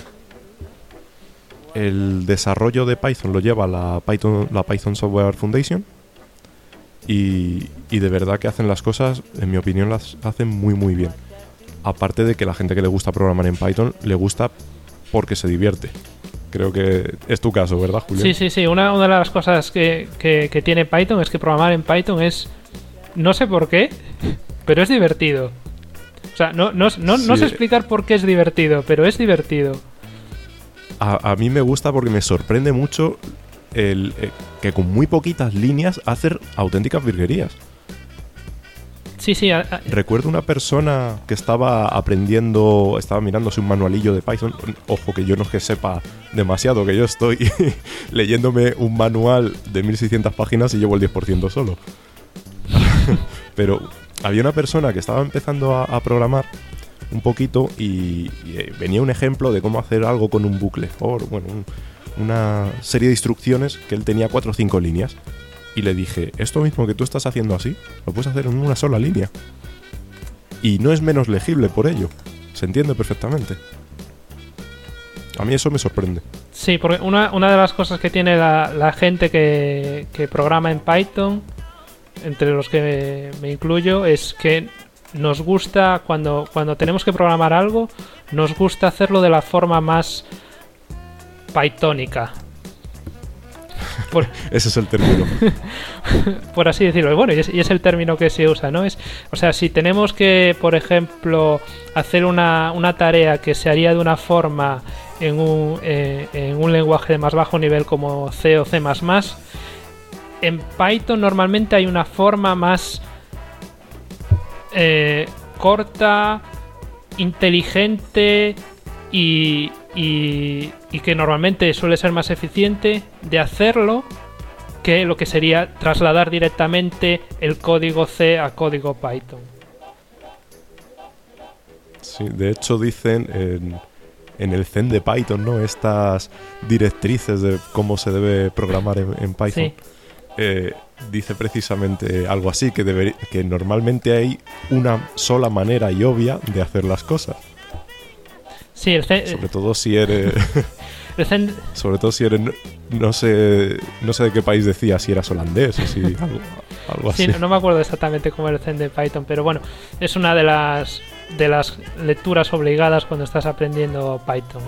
El desarrollo de Python lo lleva la Python Software Foundation, y de verdad que hacen las cosas, en mi opinión, las hacen muy muy bien. Aparte de que la gente que le gusta programar en Python le gusta porque se divierte. Creo que es tu caso, ¿verdad, Julián? Sí. Una de las cosas que tiene Python es que programar en Python es, no sé por qué, pero es divertido. O sea, no sé explicar por qué es divertido, pero es divertido. A mí me gusta porque me sorprende mucho que con muy poquitas líneas hacer auténticas virguerías. Sí. Recuerdo una persona que estaba mirándose un manualillo de Python. Ojo, que yo no es que sepa demasiado, que yo estoy leyéndome un manual de 1600 páginas y llevo el 10% solo. Pero había una persona que estaba empezando a programar un poquito y venía un ejemplo de cómo hacer algo con un bucle for, una serie de instrucciones que él tenía 4 o 5 líneas. Y le dije, esto mismo que tú estás haciendo así, lo puedes hacer en una sola línea. Y no es menos legible por ello. Se entiende perfectamente. A mí eso me sorprende. Sí, porque una de las cosas que tiene la gente que programa en Python, entre los que me incluyo, es que nos gusta, cuando tenemos que programar algo, nos gusta hacerlo de la forma más pythónica. Ese es el término. Por así decirlo. Bueno, y es el término que se usa, ¿no? O sea, si tenemos que, por ejemplo, hacer una tarea que se haría de una forma en un lenguaje de más bajo nivel como C o C++, en Python normalmente hay una forma más corta, inteligente y que normalmente suele ser más eficiente de hacerlo que lo que sería trasladar directamente el código C a código Python. Sí, de hecho dicen en el zen de Python, ¿no? Estas directrices de cómo se debe programar en Python. Sí. dice precisamente algo así, que normalmente hay una sola manera y obvia de hacer las cosas. Sí, Sobre todo si eres... el Zen... Sobre todo si eres... No sé de qué país decía, si eras holandés o si algo así. Sí, no me acuerdo exactamente cómo era el Zen de Python, pero bueno, es una de las lecturas obligadas cuando estás aprendiendo Python.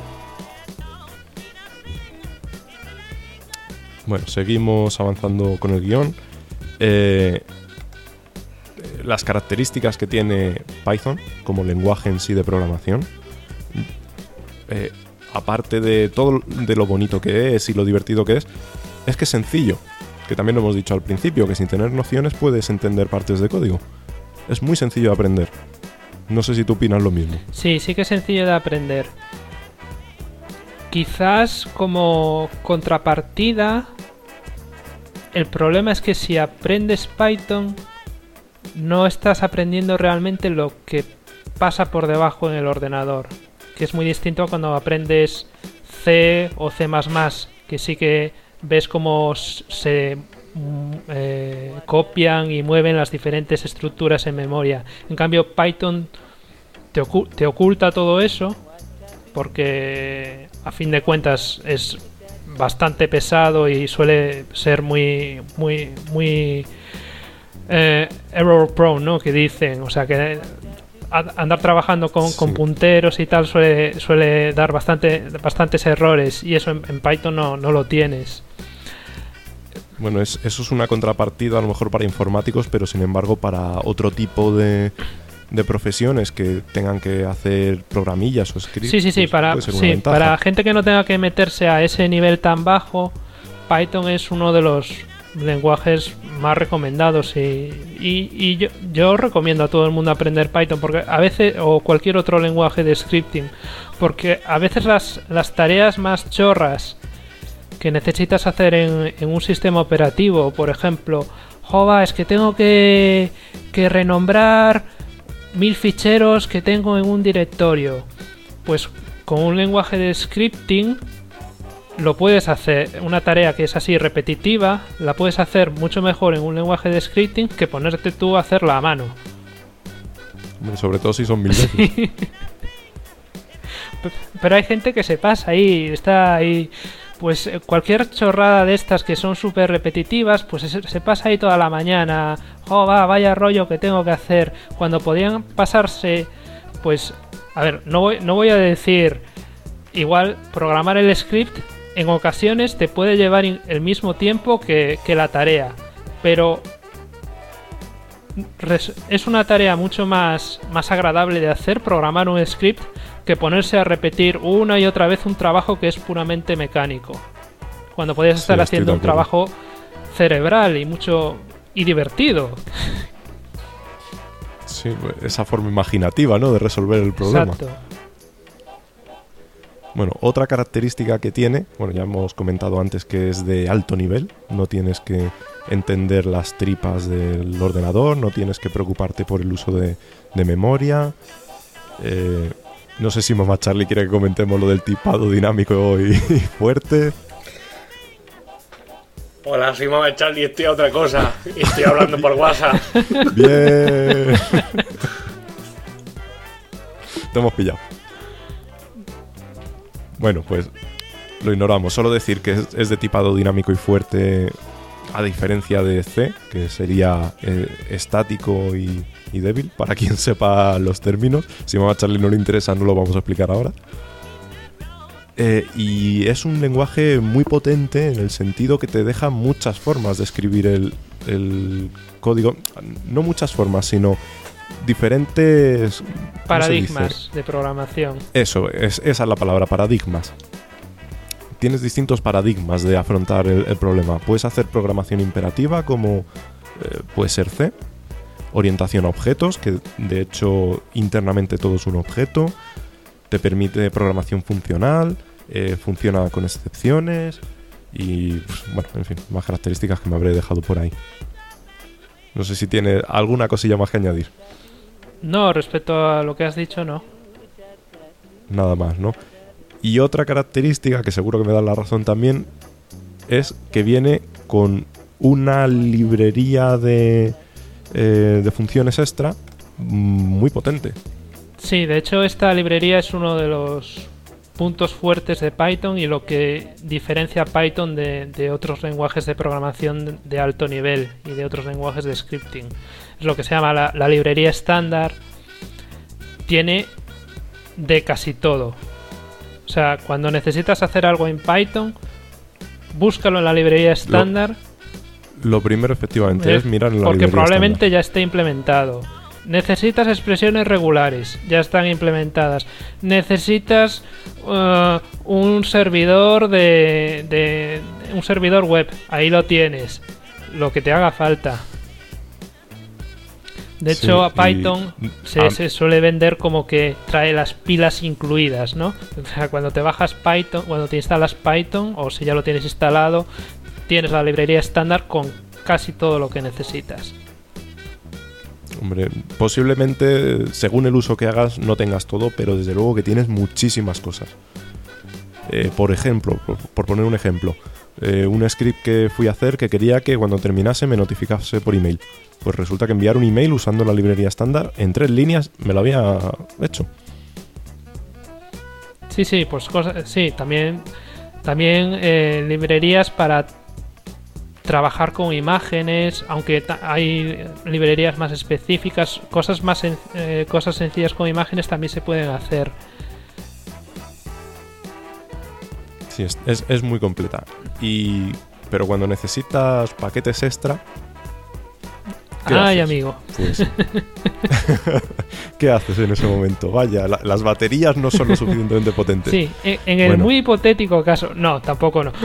Bueno, seguimos avanzando con el guión. Las características que tiene Python como lenguaje en sí de programación, aparte de todo de lo bonito que es y lo divertido que es que es sencillo, que también lo hemos dicho al principio, que sin tener nociones puedes entender partes de código. Es muy sencillo de aprender. No sé si tú opinas lo mismo. Sí que es sencillo de aprender. Quizás como contrapartida, el problema es que si aprendes Python, no estás aprendiendo realmente lo que pasa por debajo en el ordenador, que es muy distinto a cuando aprendes C o C++, que sí que ves cómo se copian y mueven las diferentes estructuras en memoria. En cambio, Python te oculta todo eso, porque a fin de cuentas es bastante pesado y suele ser muy error prone, ¿no? Que dicen, o sea que andar trabajando con punteros y tal suele dar bastantes errores, y eso en Python no lo tienes. Bueno, eso es una contrapartida a lo mejor para informáticos, pero sin embargo para otro tipo de profesiones que tengan que hacer programillas o scripts. Sí, para gente que no tenga que meterse a ese nivel tan bajo, Python es uno de los lenguajes más recomendados, y yo recomiendo a todo el mundo aprender Python, porque a veces, o cualquier otro lenguaje de scripting, porque a veces las tareas más chorras que necesitas hacer en un sistema operativo, por ejemplo, es que tengo que renombrar 1000 ficheros que tengo en un directorio, pues con un lenguaje de scripting lo puedes hacer. Una tarea que es así repetitiva la puedes hacer mucho mejor en un lenguaje de scripting que ponerte tú a hacerla a mano. Sobre todo si son 1000 veces. Pero hay gente que se pasa ahí, está ahí, pues cualquier chorrada de estas que son súper repetitivas, pues se pasa ahí toda la mañana. Vaya rollo que tengo que hacer, cuando podían pasarse, pues a ver, no voy a decir, igual programar el script en ocasiones te puede llevar el mismo tiempo que la tarea, pero es una tarea mucho más agradable de hacer, programar un script, que ponerse a repetir una y otra vez un trabajo que es puramente mecánico, cuando podías estar haciendo un trabajo cerebral y divertido. Sí, esa forma imaginativa, ¿no?, de resolver el problema. Exacto. Bueno, otra característica que tiene, bueno, ya hemos comentado antes que es de alto nivel, no tienes que entender las tripas del ordenador, no tienes que preocuparte por el uso de memoria. No sé si Mamá Charlie quiere que comentemos lo del tipado dinámico y fuerte. Hola, soy Mamá Charlie y estoy a otra cosa. Y estoy hablando por WhatsApp. Bien. Te hemos pillado. Bueno, pues lo ignoramos. Solo decir que es de tipado dinámico y fuerte, a diferencia de C, que sería estático y débil, para quien sepa los términos. Si a Mamá Charlie no le interesa, no lo vamos a explicar ahora. Y es un lenguaje muy potente en el sentido que te deja muchas formas de escribir el código. No muchas formas, sino diferentes paradigmas de programación. Eso, esa es la palabra, paradigmas. Tienes distintos paradigmas de afrontar el problema. Puedes hacer programación imperativa, como puede ser C. Orientación a objetos, que de hecho internamente todo es un objeto. Te permite programación funcional, funciona con excepciones y, pues, bueno, en fin, más características que me habré dejado por ahí. No sé si tiene alguna cosilla más que añadir. No, respecto a lo que has dicho, no. Nada más, ¿no? Y otra característica, que seguro que me da la razón también, es que viene con una librería de funciones extra muy potente. Sí, de hecho esta librería es uno de los puntos fuertes de Python y lo que diferencia a Python de otros lenguajes de programación de alto nivel y de otros lenguajes de scripting. Es lo que se llama la librería estándar. Tiene de casi todo. O sea, cuando necesitas hacer algo en Python, búscalo en la librería estándar. Lo primero, efectivamente, es mirar en la porque librería probablemente estándar. Ya esté implementado. Necesitas expresiones regulares, ya están implementadas. Necesitas un servidor un servidor web, ahí lo tienes. Lo que te haga falta. De hecho, a Python se suele vender como que trae las pilas incluidas, ¿no? O sea, cuando te bajas Python, cuando te instalas Python, o si ya lo tienes instalado, tienes la librería estándar con casi todo lo que necesitas. Hombre, posiblemente, según el uso que hagas, no tengas todo, pero desde luego que tienes muchísimas cosas. Por ejemplo, por poner un ejemplo, un script que fui a hacer que quería que cuando terminase me notificase por email. Pues resulta que enviar un email usando la librería estándar en 3 líneas me lo había hecho. Sí, pues cosas, sí, también librerías para trabajar con imágenes, aunque hay librerías más específicas, cosas sencillas con imágenes también se pueden hacer. Sí, es muy completa. Pero cuando necesitas paquetes extra, ¿qué Ay, haces? amigo. Pues, ¿qué haces en ese momento? Vaya, las baterías no son lo suficientemente potentes. Sí, en el muy hipotético caso... No, tampoco no.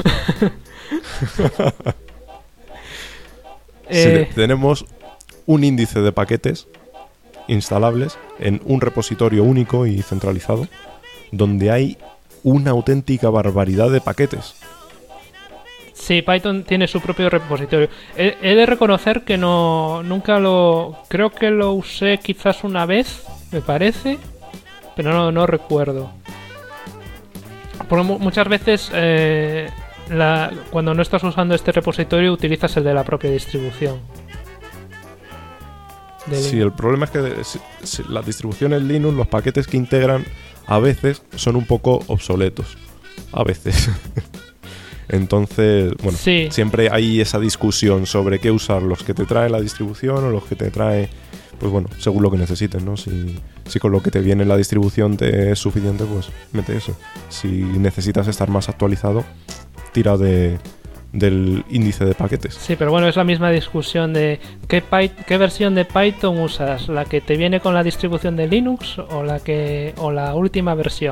Tenemos un índice de paquetes instalables en un repositorio único y centralizado, donde hay una auténtica barbaridad de paquetes. Sí, Python tiene su propio repositorio. He de reconocer que creo que lo usé quizás una vez, me parece, pero no recuerdo. Porque muchas veces cuando no estás usando este repositorio utilizas el de la propia distribución. Sí, el problema es que las distribuciones Linux, los paquetes que integran a veces son un poco obsoletos. A veces. Entonces, bueno, sí. Siempre hay esa discusión sobre qué usar, los que te trae la distribución o los que te trae, pues bueno, según lo que necesites, ¿no? Si con lo que te viene la distribución te es suficiente, pues mete eso. Si necesitas estar más actualizado, tira del índice de paquetes. Sí, pero bueno, es la misma discusión de qué versión de Python usas, la que te viene con la distribución de Linux o la última versión.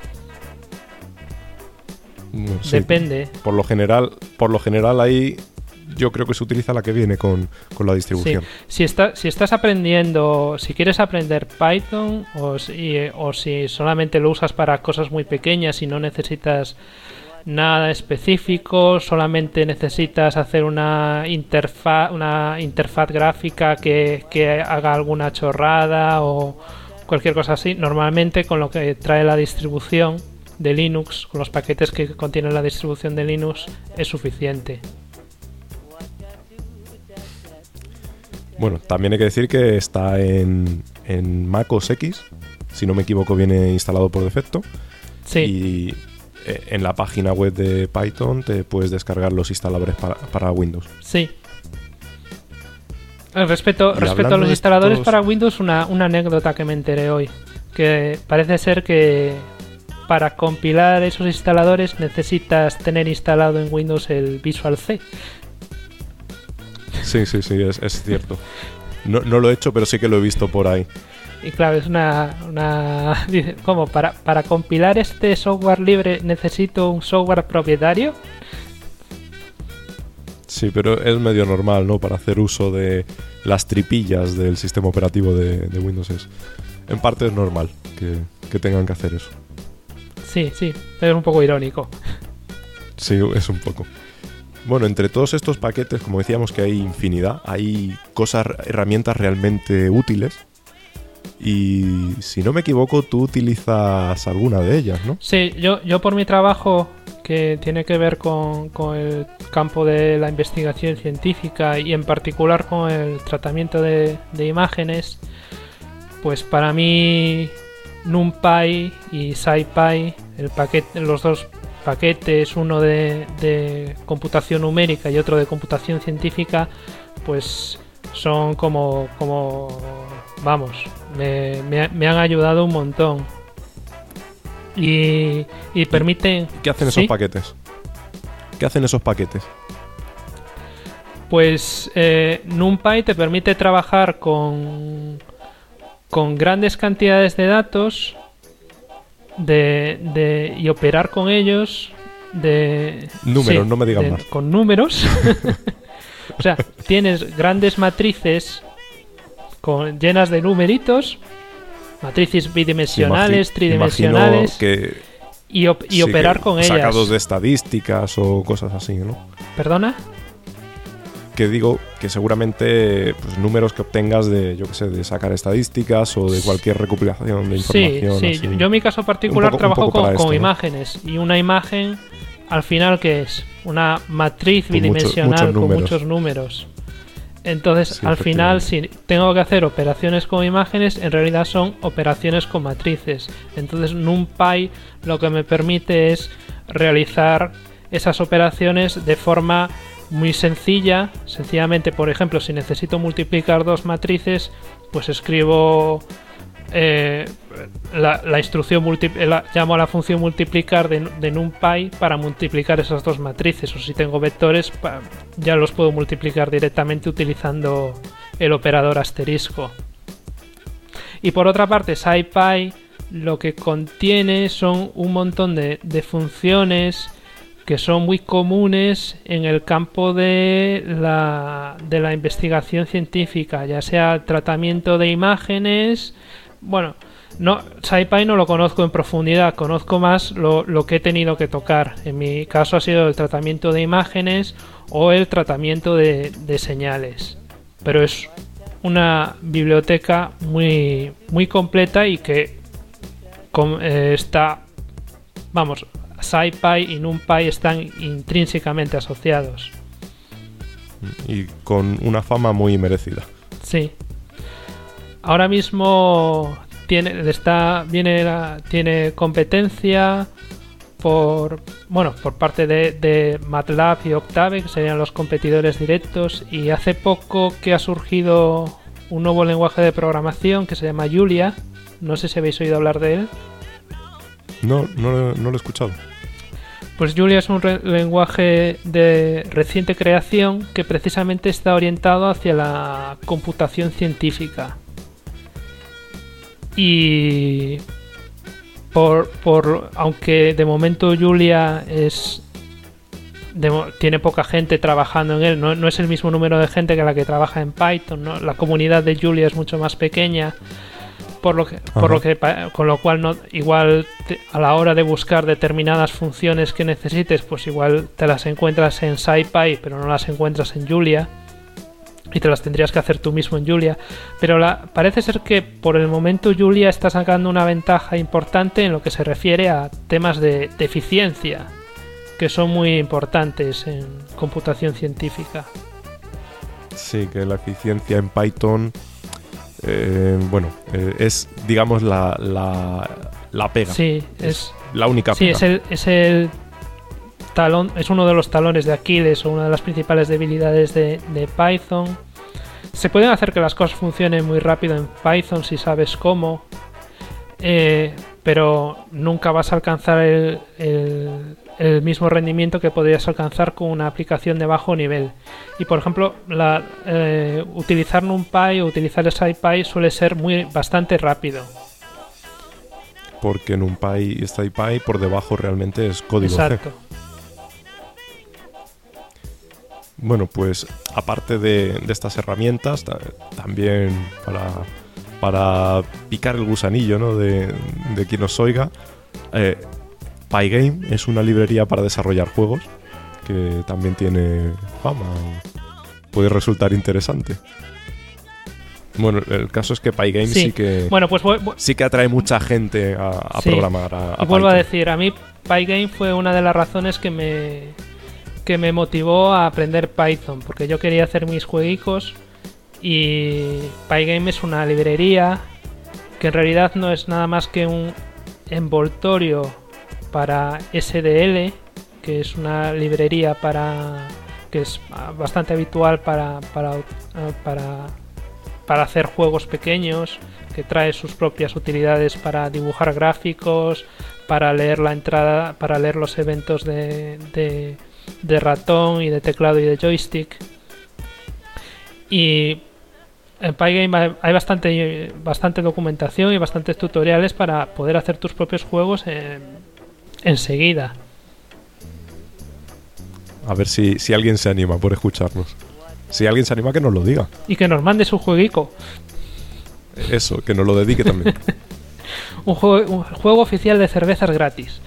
Sí, depende. Por lo general ahí yo creo que se utiliza la que viene con la distribución. Sí. Si estás aprendiendo, si quieres aprender Python o si solamente lo usas para cosas muy pequeñas y no necesitas nada específico, solamente necesitas hacer una interfaz gráfica que haga alguna chorrada o cualquier cosa así, normalmente con lo que trae la distribución de Linux, con los paquetes que contienen la distribución de Linux, es suficiente. Bueno, también hay que decir que está en Mac OS X, si no me equivoco viene instalado por defecto. Sí. Y en la página web de Python te puedes descargar los instaladores para Windows. Sí. Respecto a los instaladores para Windows, una anécdota que me enteré hoy, que parece ser que para compilar esos instaladores necesitas tener instalado en Windows el Visual C. Sí, es cierto. No lo he hecho, pero sí que lo he visto por ahí. Y claro, es dice, ¿cómo? ¿Para compilar este software libre necesito un software propietario? Sí, pero es medio normal, ¿no? Para hacer uso de las tripillas del sistema operativo de Windows. En parte es normal que tengan que hacer eso. Sí, pero es un poco irónico. Sí, es un poco. Bueno, entre todos estos paquetes, como decíamos que hay infinidad, hay herramientas realmente útiles Y si no me equivoco, tú utilizas alguna de ellas, ¿no? Sí, yo por mi trabajo, que tiene que ver con el campo de la investigación científica y en particular con el tratamiento de imágenes, pues para mí NumPy y SciPy, los dos paquetes, uno de computación numérica y otro de computación científica, pues son como vamos, me han ayudado un montón. Y permiten... ¿Qué hacen esos paquetes? ¿Qué hacen esos paquetes? Pues NumPy te permite trabajar con grandes cantidades de datos y operar con ellos números, no me digas más. Con números. O sea, tienes grandes matrices llenas de numeritos, matrices bidimensionales, tridimensionales, y operar con ellas. Sacados de estadísticas o cosas así, ¿no? ¿Perdona? Que digo que seguramente pues, números que obtengas de, yo qué sé, de sacar estadísticas o de cualquier recopilación de información. Sí. Así. Yo en mi caso particular trabajo con esto, ¿no? imágenes. Y una imagen, al final, ¿qué es? Una matriz bidimensional con muchos números. Entonces, Sí, al final, si tengo que hacer operaciones con imágenes, en realidad son operaciones con matrices. Entonces, NumPy lo que me permite es realizar esas operaciones de forma muy sencilla. Sencillamente, por ejemplo, si necesito multiplicar dos matrices, pues escribo la instrucción llamo a la función multiplicar de NumPy para multiplicar esas dos matrices, o si tengo vectores ya los puedo multiplicar directamente utilizando el operador asterisco. Y por otra parte, SciPy lo que contiene son un montón de funciones que son muy comunes en el campo de la investigación científica, ya sea tratamiento de imágenes. Bueno, SciPy no lo conozco en profundidad, conozco más lo que he tenido que tocar. En mi caso ha sido el tratamiento de imágenes o el tratamiento de señales. Pero es una biblioteca muy, muy completa y que está, vamos, SciPy y NumPy están intrínsecamente asociados. Y con una fama muy merecida. Sí. Ahora mismo tiene competencia por parte de MATLAB y Octave, que serían los competidores directos, y hace poco que ha surgido un nuevo lenguaje de programación que se llama Julia. No sé si habéis oído hablar de él. No lo he escuchado. Pues Julia es un lenguaje de reciente creación que precisamente está orientado hacia la computación científica. Y aunque de momento Julia tiene poca gente trabajando en él, no es el mismo número de gente que la que trabaja en Python, ¿no? La comunidad de Julia es mucho más pequeña, con lo cual igual a la hora de buscar determinadas funciones que necesites, pues igual te las encuentras en SciPy, pero no las encuentras en Julia, y te las tendrías que hacer tú mismo en Julia. Pero parece ser que por el momento Julia está sacando una ventaja importante en lo que se refiere a temas de eficiencia, que son muy importantes en computación científica. Sí, que la eficiencia en Python es, digamos, la pega. Sí, es la única pega. Sí, es el talón, es uno de los talones de Aquiles o una de las principales debilidades de Python. Se pueden hacer que las cosas funcionen muy rápido en Python si sabes cómo, pero nunca vas a alcanzar el mismo rendimiento que podrías alcanzar con una aplicación de bajo nivel. Y por ejemplo, utilizar NumPy o utilizar SciPy suele ser bastante rápido. Porque NumPy y SciPy por debajo realmente es código Exacto. C. Bueno, pues aparte de estas herramientas, también para picar el gusanillo, ¿no? de quien nos oiga, Pygame es una librería para desarrollar juegos que también tiene fama y puede resultar interesante. Bueno, el caso es que Pygame sí que Bueno, pues sí que atrae mucha gente a Sí. programar a y vuelvo a Python. decir, a mí Pygame fue una de las razones que me motivó a aprender Python, porque yo quería hacer mis jueguicos y Pygame es una librería que en realidad no es nada más que un envoltorio para SDL, que es una librería que es bastante habitual para hacer juegos pequeños, que trae sus propias utilidades para dibujar gráficos, para leer la entrada, para leer los eventos de ratón y de teclado y de joystick. Y en Pygame hay bastante documentación y bastantes tutoriales para poder hacer tus propios juegos enseguida. A ver si alguien se anima por escucharnos. Si alguien se anima, que nos lo diga. Y que nos mande su jueguico. Eso, que nos lo dedique también. Un juego oficial de cervezas gratis.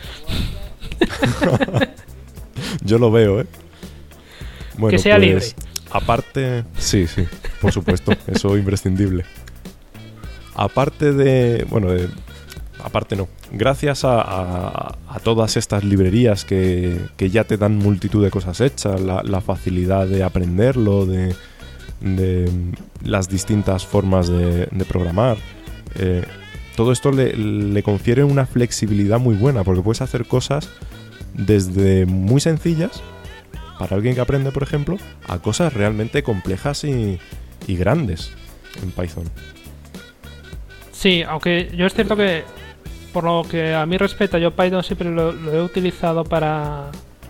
Yo lo veo, ¿eh? Bueno, Que sea libre. Aparte, sí, por supuesto, eso imprescindible. Aparte de, aparte no, gracias a todas estas librerías que ya te dan multitud de cosas hechas, la facilidad de aprenderlo, de las distintas formas de programar, todo esto le confiere una flexibilidad muy buena, porque puedes hacer cosas desde muy sencillas para alguien que aprende, por ejemplo, a cosas realmente complejas y grandes en Python. Sí, aunque yo es cierto que por lo que a mí respecta, yo Python siempre lo he utilizado para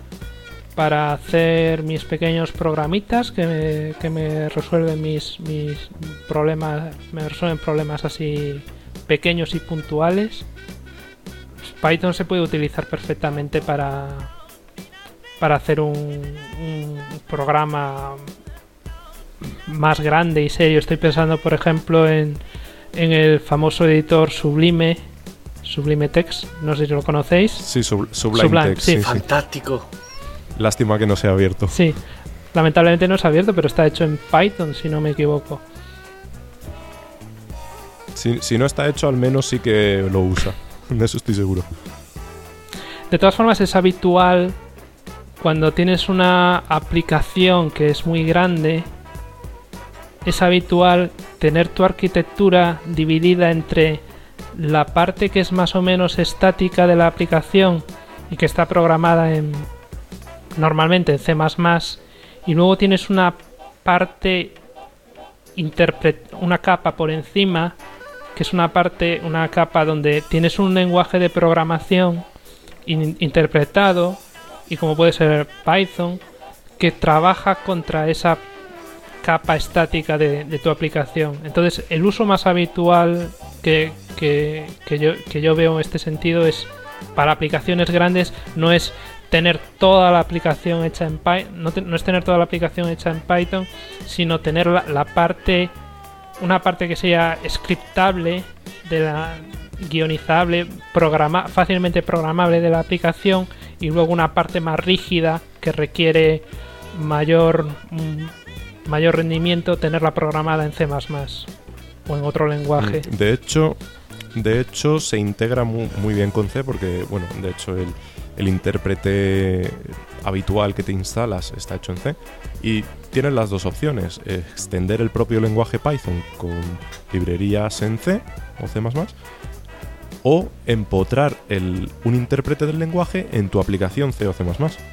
hacer mis pequeños programitas que me resuelven mis problemas, me resuelven problemas así pequeños y puntuales. Python se puede utilizar perfectamente para hacer un programa más grande y serio. Estoy pensando, por ejemplo, en el famoso editor Sublime Text, no sé si lo conocéis. Sí, Sublime Text. Sí. Fantástico. Lástima que no sea abierto. Sí, lamentablemente no es abierto, pero está hecho en Python, si no me equivoco. Si no está hecho, al menos sí que lo usa. De eso estoy seguro. De todas formas, es habitual cuando tienes una aplicación que es muy grande, es habitual tener tu arquitectura dividida entre la parte que es más o menos estática de la aplicación y que está programada normalmente en C++, y luego tienes una parte una capa por encima, que es una capa donde tienes un lenguaje de programación interpretado, y como puede ser Python, que trabaja contra esa capa estática de tu aplicación. Entonces, el uso más habitual que yo veo en este sentido es para aplicaciones grandes, no es tener toda la aplicación hecha en Python, no es tener toda la aplicación hecha en Python, sino tener una parte que sea scriptable, guionizable, fácilmente programable de la aplicación, y luego una parte más rígida que requiere mayor rendimiento, tenerla programada en C++ o en otro lenguaje. De hecho se integra muy bien con C, porque, bueno, de hecho el intérprete habitual que te instalas está hecho en C, y tienes las dos opciones: extender el propio lenguaje Python con librerías en C o C++, o empotrar un intérprete del lenguaje en tu aplicación C o C++.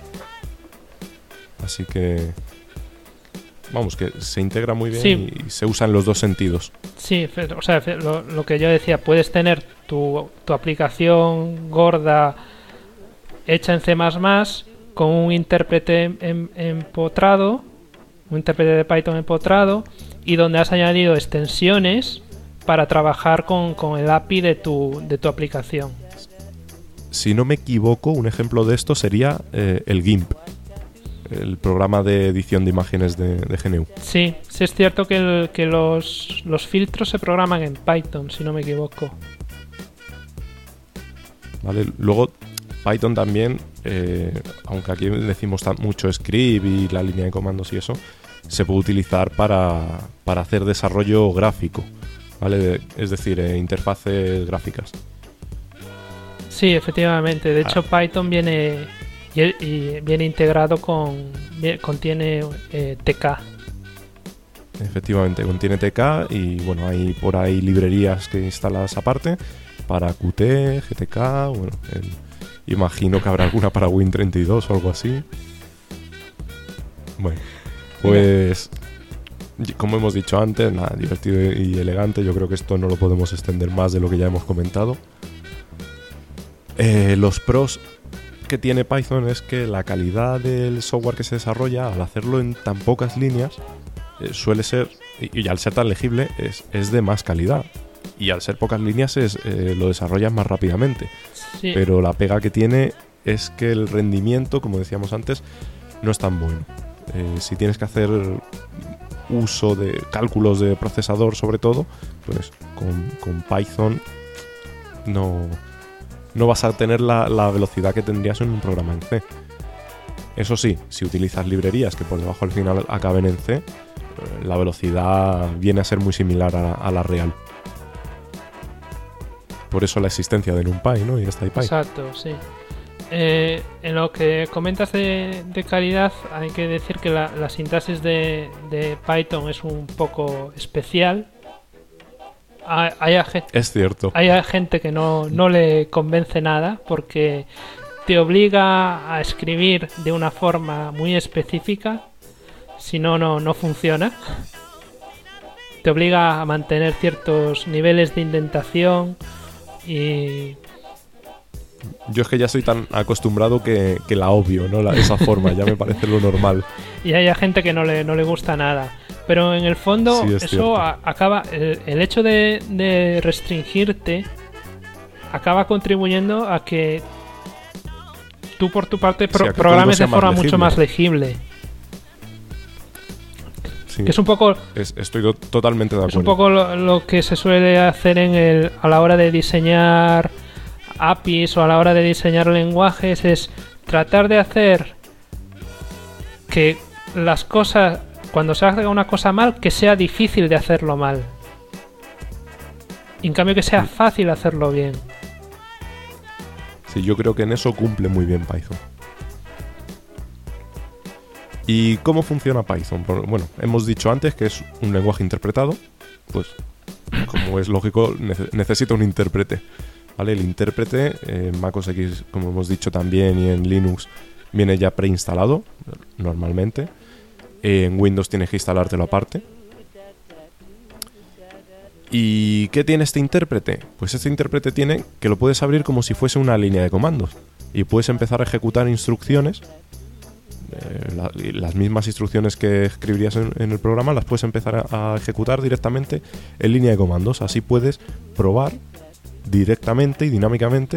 Así que, vamos, que se integra muy bien, Sí. y se usa en los dos sentidos. Sí, o sea, lo que yo decía, puedes tener tu aplicación gorda hecha en C++ con un intérprete empotrado, un intérprete de Python empotrado, y donde has añadido extensiones para trabajar con el API de tu aplicación. Si no me equivoco, un ejemplo de esto sería el GIMP, el programa de edición de imágenes de GNU. Sí es cierto que los filtros se programan en Python, si no me equivoco. ¿Vale? Luego, Python también, aunque aquí decimos mucho script y la línea de comandos y eso, se puede utilizar para hacer desarrollo gráfico, ¿vale? Es decir, interfaces gráficas. Sí, efectivamente. De hecho, Python viene viene integrado contiene TK. Efectivamente, contiene TK y bueno, hay por ahí librerías que instalas aparte para Qt, GTK, bueno, imagino que habrá alguna para Win32 o algo así. Bueno, pues como hemos dicho antes, nada, divertido y elegante. Yo creo que esto no lo podemos extender más de lo que ya hemos comentado. Los pros que tiene Python es que la calidad del software que se desarrolla, al hacerlo en tan pocas líneas, suele ser, y al ser tan legible, es de más calidad. Y al ser pocas líneas lo desarrollas más rápidamente. Sí. Pero la pega que tiene es que el rendimiento, como decíamos antes, no es tan bueno. Si tienes que hacer uso de cálculos de procesador sobre todo, pues con Python no vas a tener la velocidad que tendrías en un programa en C. Eso sí, si utilizas librerías que por debajo al final acaben en C, la velocidad viene a ser muy similar a la real. Por eso la existencia de NumPy, ¿no? Y SciPy. Exacto, sí. En lo que comentas de calidad, hay que decir que la sintaxis de Python es un poco especial. Es cierto. Hay gente que no le convence nada porque te obliga a escribir de una forma muy específica, si no funciona. Te obliga a mantener ciertos niveles de indentación y... Yo es que ya soy tan acostumbrado que la obvio, ¿no? Esa forma, ya me parece lo normal. Y hay gente que no le gusta nada. Pero en el fondo, sí, eso acaba. El hecho de restringirte acaba contribuyendo a que tú, por tu parte, programes de forma mucho más legible. Sí, que es un poco. Estoy totalmente de acuerdo. Es un poco lo que se suele hacer a la hora de diseñar APIs o a la hora de diseñar lenguajes, es tratar de hacer que las cosas, cuando se haga una cosa mal, que sea difícil de hacerlo mal. Y en cambio que sea fácil hacerlo bien. Sí, yo creo que en eso cumple muy bien Python. ¿Y cómo funciona Python? Bueno, hemos dicho antes que es un lenguaje interpretado. Pues, como es lógico, necesita un intérprete. ¿Vale? El intérprete en Mac OS X, como hemos dicho también, y en Linux viene ya preinstalado, normalmente. En Windows tienes que instalártelo aparte. ¿Y qué tiene este intérprete? Pues este intérprete tiene que lo puedes abrir como si fuese una línea de comandos. Y puedes empezar a ejecutar instrucciones. Las mismas instrucciones que escribirías en el programa las puedes empezar a ejecutar directamente en línea de comandos. Así puedes probar directamente y dinámicamente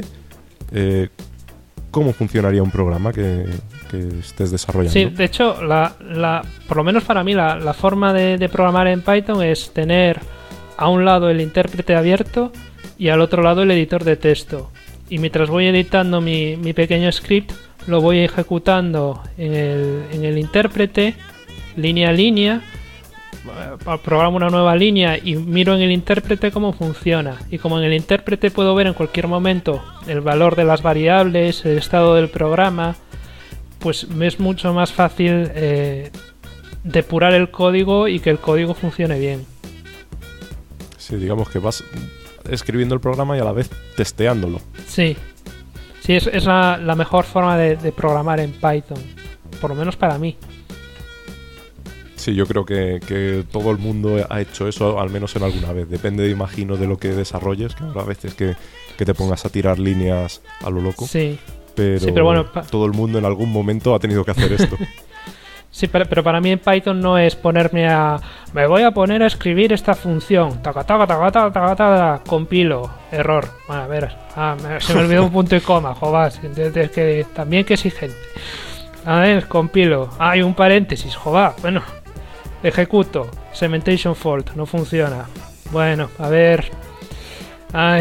cómo funcionaría un programa que estés desarrollando. Sí, de hecho, por lo menos para mí, la forma de programar en Python es tener a un lado el intérprete abierto y al otro lado el editor de texto. Y mientras voy editando mi pequeño script, lo voy ejecutando en el intérprete, línea a línea. Programo una nueva línea y miro en el intérprete cómo funciona. Y como en el intérprete puedo ver en cualquier momento el valor de las variables, el estado del programa, pues me es mucho más fácil depurar el código y que el código funcione bien. Sí, digamos que vas escribiendo el programa y a la vez testeándolo. Sí, es la mejor forma de programar en Python, por lo menos para mí. Sí, yo creo que todo el mundo ha hecho eso, al menos en alguna vez. Depende, imagino, de lo que desarrolles, que habrá veces que te pongas a tirar líneas a lo loco. Sí. Pero bueno, todo el mundo en algún momento ha tenido que hacer esto. Sí, pero para mí en Python no es me voy a poner a escribir esta función, compilo, error. Bueno, a ver, se me olvidó un punto y coma, jovás, es que también que exigente. A ver, compilo, hay un paréntesis, jová, bueno, ejecuto, segmentation fault, no funciona. Bueno, a ver, a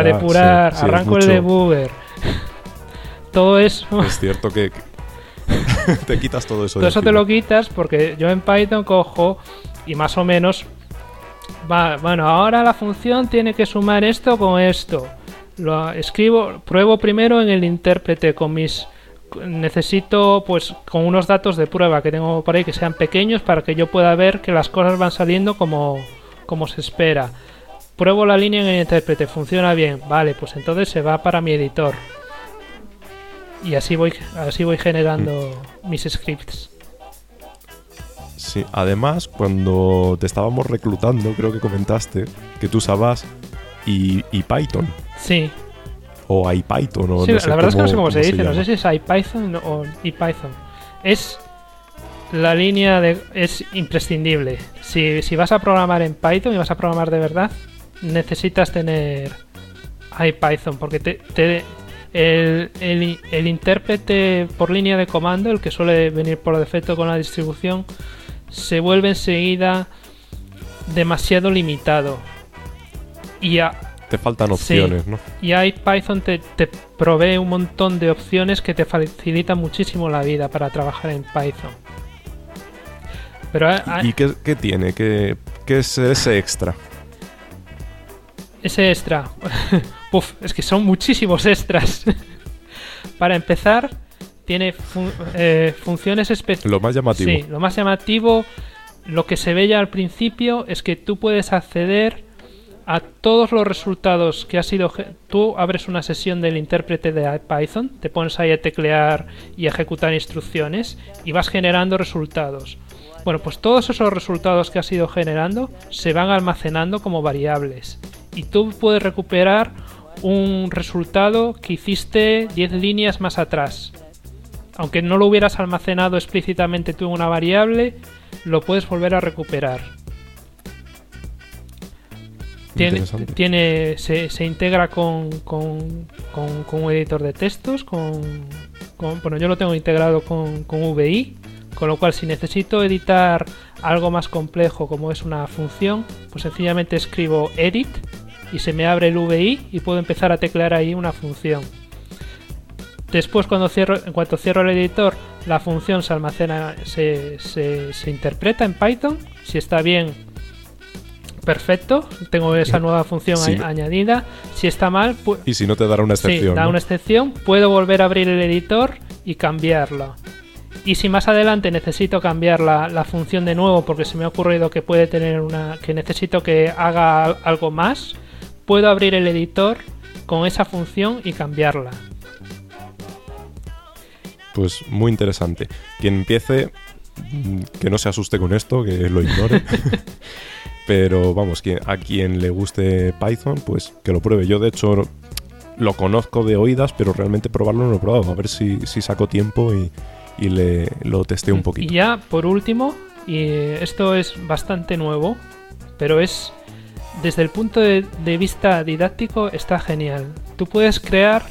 depurar, sí, arranco el debugger. Todo eso. Es cierto que Te quitas todo eso Todo de eso te encima. lo quitas porque yo en Python cojo y más o menos bueno, ahora la función tiene que sumar esto con esto. Lo escribo, pruebo primero en el intérprete necesito pues con unos datos de prueba que tengo por ahí que sean pequeños para que yo pueda ver que las cosas van saliendo como se espera. Pruebo la línea en el intérprete, funciona bien, vale, pues entonces se va para mi editor. Y así voy generando mis scripts. Sí, además, cuando te estábamos reclutando, creo que comentaste que tú usabas y Python. Sí. O IPython, o Sí, no sé la verdad es que no sé cómo se dice, no llama. sé si es IPython o IPython. Es la línea es imprescindible. Si vas a programar en Python y vas a programar de verdad, necesitas tener IPython porque el intérprete por línea de comando, el que suele venir por defecto con la distribución, se vuelve enseguida demasiado limitado. Y te faltan opciones, sí, ¿no? Y IPython te provee un montón de opciones que te facilitan muchísimo la vida para trabajar en Python. Pero ¿Y qué tiene? ¿Qué es ese extra? Ese extra. Uf, es que son muchísimos extras. Para empezar, tiene funciones especiales. Lo más llamativo. Sí, lo más llamativo, lo que se ve ya al principio, es que tú puedes acceder a todos los resultados que ha sido. Tú abres una sesión del intérprete de Python, te pones ahí a teclear y a ejecutar instrucciones y vas generando resultados. Bueno, pues todos esos resultados que has ido generando se van almacenando como variables y tú puedes recuperar un resultado que hiciste 10 líneas más atrás. Aunque no lo hubieras almacenado explícitamente tú en una variable, lo puedes volver a recuperar. Se integra con un editor de textos, bueno, yo lo tengo integrado con VI, con lo cual si necesito editar algo más complejo como es una función, pues sencillamente escribo edit y se me abre el VI y puedo empezar a teclear ahí una función. Después en cuanto cierro el editor, la función se almacena, se interpreta en Python. Si está bien, perfecto, tengo esa nueva función añadida. Si está mal, y si no te dará una excepción. Sí, da una excepción, puedo volver a abrir el editor y cambiarlo. Y si más adelante necesito cambiar la función de nuevo porque se me ha ocurrido que puede tener que necesito que haga algo más, puedo abrir el editor con esa función y cambiarla. Pues muy interesante. Quien empiece, que no se asuste con esto, que lo ignore. Pero vamos, a quien le guste Python, pues que lo pruebe. Yo de hecho lo conozco de oídas, pero realmente probarlo no lo he probado. A ver si saco tiempo y lo testeo un poquito. Y ya por último, y esto es bastante nuevo, pero es desde el punto de vista didáctico está genial. Tú puedes crear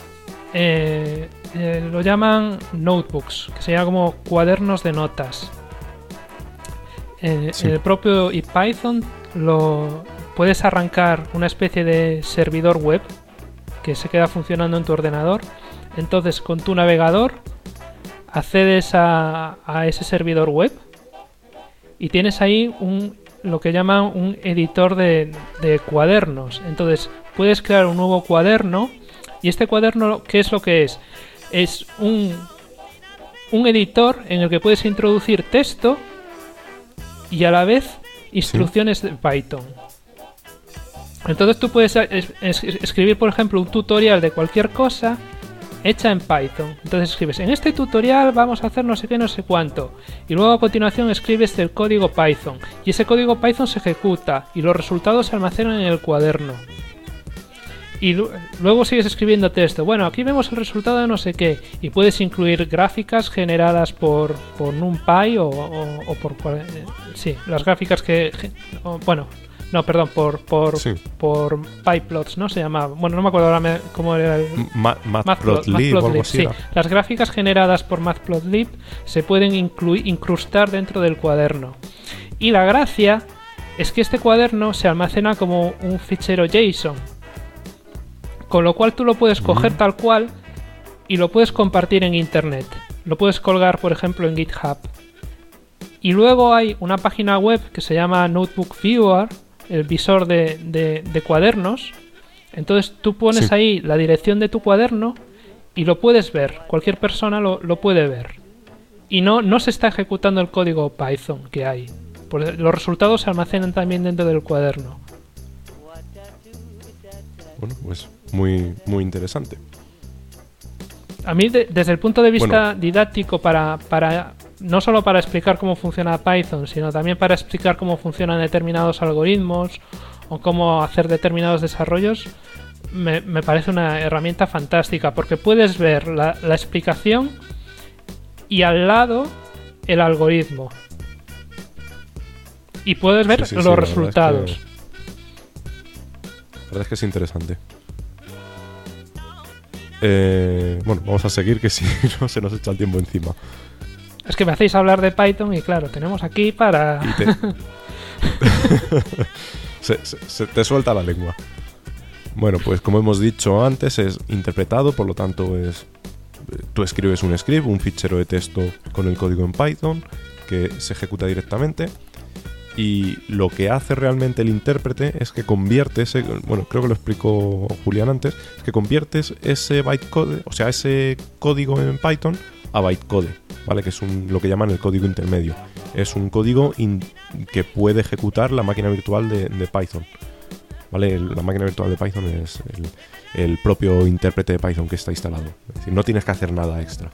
lo llaman notebooks, que serían como cuadernos de notas. En el propio Python puedes arrancar una especie de servidor web que se queda funcionando en tu ordenador. Entonces con tu navegador accedes a ese servidor web y tienes ahí lo que llaman un editor de cuadernos. Entonces puedes crear un nuevo cuaderno y este cuaderno, ¿qué es lo que es? Es un editor en el que puedes introducir texto y a la vez instrucciones de Python. Entonces tú puedes escribir, por ejemplo, un tutorial de cualquier cosa hecha en Python. Entonces escribes, en este tutorial vamos a hacer no sé qué, no sé cuánto. Y luego a continuación escribes el código Python. Y ese código Python se ejecuta y los resultados se almacenan en el cuaderno. Y luego sigues escribiendo texto. Bueno, aquí vemos el resultado de no sé qué. Y puedes incluir gráficas generadas por NumPy o por... sí, las gráficas que... bueno, no, perdón, por PyPlots, ¿no? Se llamaba. Bueno, no me acuerdo ahora cómo era el... Matplotlib o algo así. Sí, las gráficas generadas por Matplotlib se pueden incrustar dentro del cuaderno. Y la gracia es que este cuaderno se almacena como un fichero JSON. Con lo cual tú lo puedes coger tal cual y lo puedes compartir en internet. lo puedes colgar, por ejemplo, en GitHub. Y luego hay una página web que se llama Notebook Viewer, el visor de cuadernos. Entonces tú pones ahí la dirección de tu cuaderno y lo puedes ver. Cualquier persona lo puede ver. Y no se está ejecutando el código Python que hay. Pues los resultados se almacenan también dentro del cuaderno. Bueno, pues muy, muy interesante. A mí, desde el punto de vista didáctico, para no solo para explicar cómo funciona Python, sino también para explicar cómo funcionan determinados algoritmos o cómo hacer determinados desarrollos, me parece una herramienta fantástica, porque puedes ver la explicación y al lado el algoritmo. Y puedes ver los resultados. La verdad es que es interesante. Bueno, vamos a seguir, que si no se nos echa el tiempo encima. Es que me hacéis hablar de Python y claro, tenemos aquí para... se te suelta la lengua. Bueno, pues como hemos dicho antes, es interpretado, por lo tanto tú escribes un script, un fichero de texto con el código en Python que se ejecuta directamente. Y lo que hace realmente el intérprete es que convierte bueno, creo que lo explicó Julián antes, es que conviertes ese bytecode, o sea, ese código en Python a bytecode, ¿vale? Que es lo que llaman el código intermedio. Es un código que puede ejecutar la máquina virtual de Python, ¿vale? La máquina virtual de Python es el propio intérprete de Python que está instalado. Es decir, no tienes que hacer nada extra.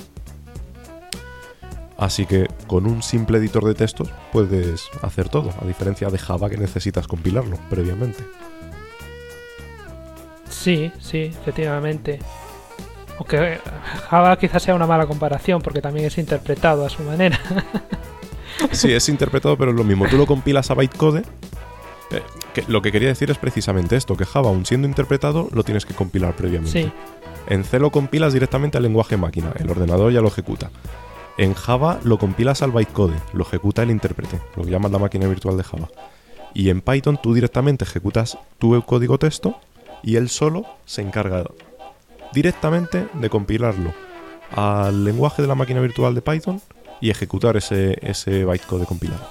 Así que con un simple editor de textos puedes hacer todo, a diferencia de Java, que necesitas compilarlo previamente. Sí, efectivamente. Aunque Java quizás sea una mala comparación, porque también es interpretado a su manera. Sí, es interpretado, pero es lo mismo. Tú lo compilas a bytecode. Lo que quería decir es precisamente esto, que Java, aun siendo interpretado, lo tienes que compilar previamente. Sí. En C lo compilas directamente al lenguaje máquina, el ordenador ya lo ejecuta. En Java lo compilas al bytecode, lo ejecuta el intérprete, lo que llaman la máquina virtual de Java. Y en Python tú directamente ejecutas tu código texto y él solo se encarga directamente de compilarlo al lenguaje de la máquina virtual de Python y ejecutar ese bytecode compilado.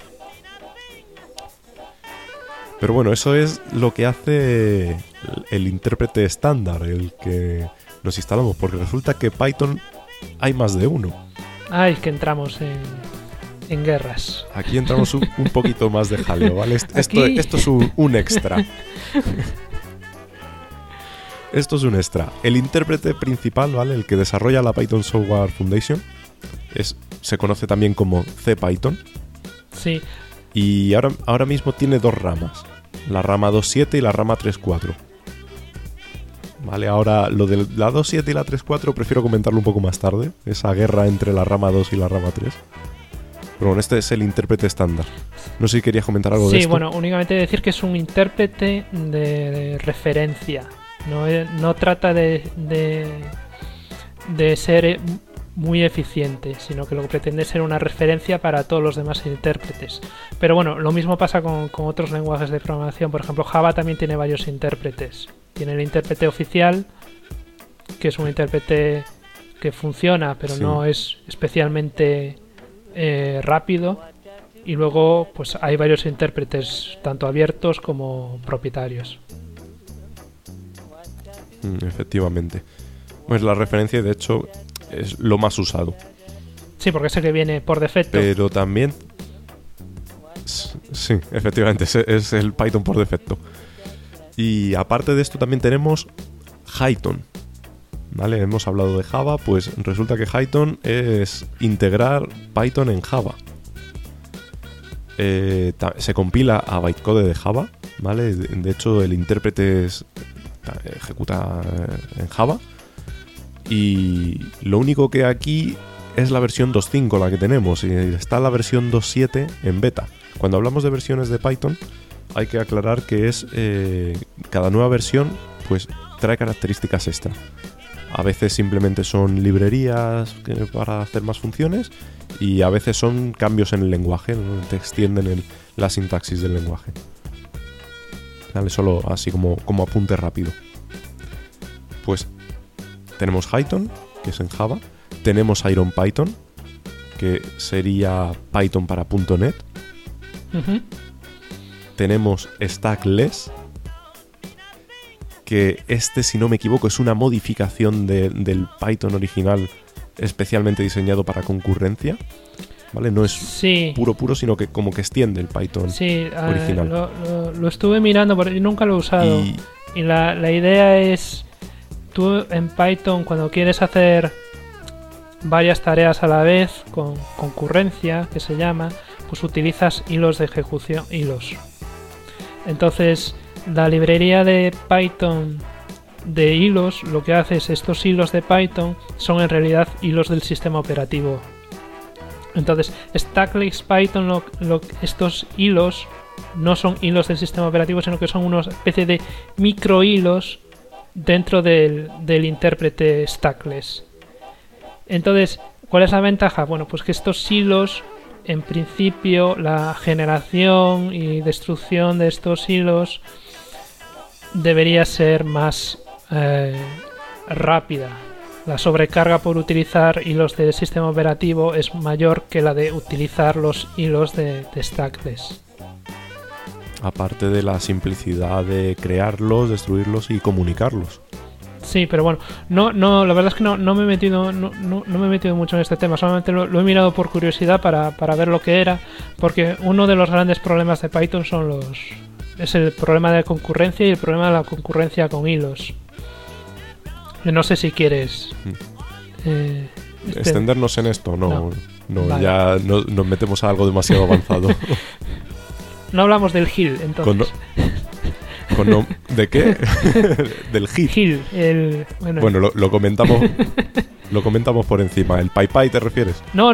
Pero bueno, eso es lo que hace el intérprete estándar, el que nos instalamos, porque resulta que Python hay más de uno. Ay, que entramos en guerras. Aquí entramos un poquito más de jaleo, ¿vale? Esto es un extra. Esto es un extra. El intérprete principal, ¿vale? El que desarrolla la Python Software Foundation se conoce también como CPython. Sí. Y ahora mismo tiene dos ramas. La rama 2.7 y la rama 3.4. Vale, ahora lo de la 2.7 y la 3.4 prefiero comentarlo un poco más tarde. Esa guerra entre la rama 2 y la rama 3. Pero bueno, este es el intérprete estándar. No sé si querías comentar algo de esto. Sí, bueno, únicamente decir que es un intérprete de referencia. No trata de ser muy eficiente, sino que lo que pretende es ser una referencia para todos los demás intérpretes. Pero bueno, lo mismo pasa con otros lenguajes de programación. Por ejemplo, Java también tiene varios intérpretes. Tiene el intérprete oficial, que es un intérprete que funciona, pero no es especialmente rápido. Y luego pues hay varios intérpretes, tanto abiertos como propietarios. Efectivamente. Pues la referencia, de hecho, es lo más usado. Sí, porque es el que viene por defecto. Pero también... Sí, efectivamente, es el Python por defecto. Y aparte de esto también tenemos Hython. ¿Vale? Hemos hablado de Java, pues resulta que Hython es integrar Python en Java. Se compila a bytecode de Java, ¿vale? De hecho, el intérprete ejecuta en Java. Y lo único que aquí es la versión 2.5 la que tenemos. Y está la versión 2.7 en beta. Cuando hablamos de versiones de Python, hay que aclarar que es cada nueva versión pues trae características extra. A veces simplemente son librerías para hacer más funciones y a veces son cambios en el lenguaje, ¿no? Te extienden la sintaxis del lenguaje. Vale, solo así como apunte rápido. Pues tenemos Hython, que es en Java. Tenemos IronPython, que sería Python para .NET. Ujú. Tenemos Stackless, que si no me equivoco, es una modificación del Python original especialmente diseñado para concurrencia. ¿Vale? No es Sí. puro, sino que como que extiende el Python Sí, original. lo estuve mirando, pero nunca lo he usado. Y la idea es, tú en Python, cuando quieres hacer varias tareas a la vez, con concurrencia, que se llama, pues utilizas hilos de ejecución, hilos. Entonces, la librería de Python de hilos, lo que hace es, estos hilos de Python son en realidad hilos del sistema operativo. Entonces, Stackless Python, estos hilos no son hilos del sistema operativo, sino que son una especie de micro hilos dentro del intérprete Stackless. Entonces, ¿cuál es la ventaja? Bueno, pues que estos hilos, en principio, la generación y destrucción de estos hilos debería ser más rápida. La sobrecarga por utilizar hilos de sistema operativo es mayor que la de utilizar los hilos de Stackless. Aparte de la simplicidad de crearlos, destruirlos y comunicarlos. Sí, pero bueno, no, la verdad es que no me he metido, no me he metido mucho en este tema, solamente lo he mirado por curiosidad para ver lo que era, porque uno de los grandes problemas de Python es el problema de concurrencia y el problema de la concurrencia con hilos. No sé si quieres extendernos en esto, no, Vale. Ya nos metemos a algo demasiado avanzado. No hablamos del Hill, entonces. ¿De qué? Del hit. Hill, Bueno, lo comentamos. Lo comentamos por encima. ¿El PyPy te refieres? No,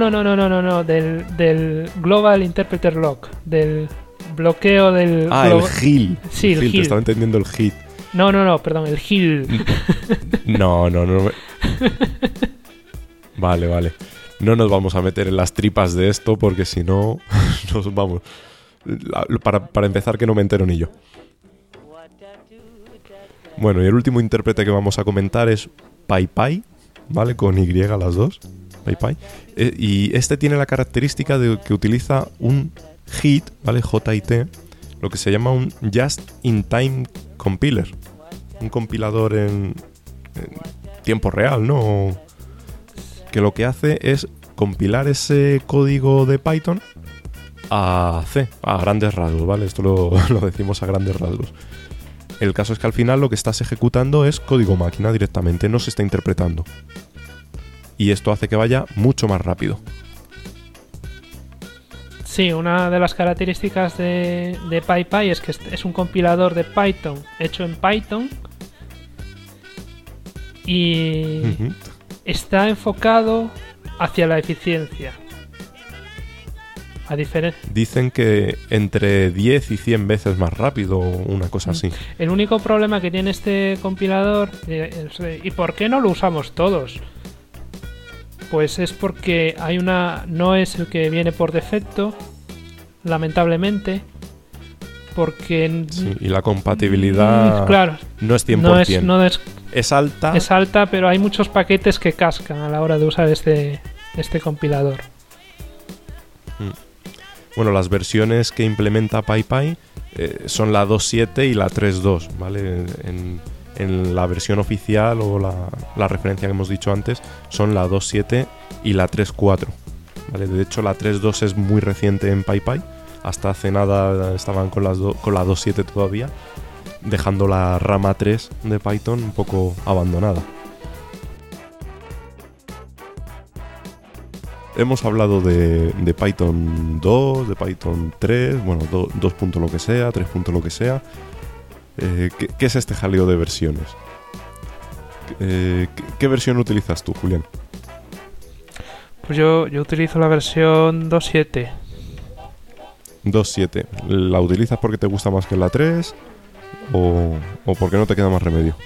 del Global Interpreter Lock, del bloqueo del... El GIL. Sí, el Te GIL. estaba entendiendo el hit. No, perdón, el Hill. No. Vale. No nos vamos a meter en las tripas de esto porque si no nos vamos. Para empezar, que no me entero ni yo. Bueno, y el último intérprete que vamos a comentar es PyPy, ¿vale? Con Y las dos, PyPy. Y este tiene la característica de que utiliza un JIT, ¿vale? JIT, lo que se llama un Just-in-Time Compiler. Un compilador en tiempo real, ¿no? Que lo que hace es compilar ese código de Python a C, a grandes rasgos, ¿vale? Esto lo decimos a grandes rasgos. El caso es que al final lo que estás ejecutando es código máquina directamente, no se está interpretando. Y esto hace que vaya mucho más rápido. Sí, una de las características de PyPy es que es un compilador de Python hecho en Python y está enfocado hacia la eficiencia. Dicen que entre 10 y 100 veces más rápido, una cosa así. El único problema que tiene este compilador, ¿y por qué no lo usamos todos? Pues es porque no es el que viene por defecto, lamentablemente, porque... Sí, y la compatibilidad claro, no es 100%. Es alta. Es alta, pero hay muchos paquetes que cascan a la hora de usar este compilador. Bueno, las versiones que implementa PyPy son la 2.7 y la 3.2, ¿vale? En la versión oficial o la referencia que hemos dicho antes son la 2.7 y la 3.4, ¿vale? De hecho, la 3.2 es muy reciente en PyPy. Hasta hace nada estaban con la 2.7 todavía, dejando la rama 3 de Python un poco abandonada. Hemos hablado de Python 2, de Python 3, bueno, 2 punto lo que sea, 3 punto lo que sea. ¿Qué es este jaleo de versiones? ¿Qué versión utilizas tú, Julián? Pues yo utilizo la versión 2.7. 2.7. ¿La utilizas porque te gusta más que la 3 o porque no te queda más remedio?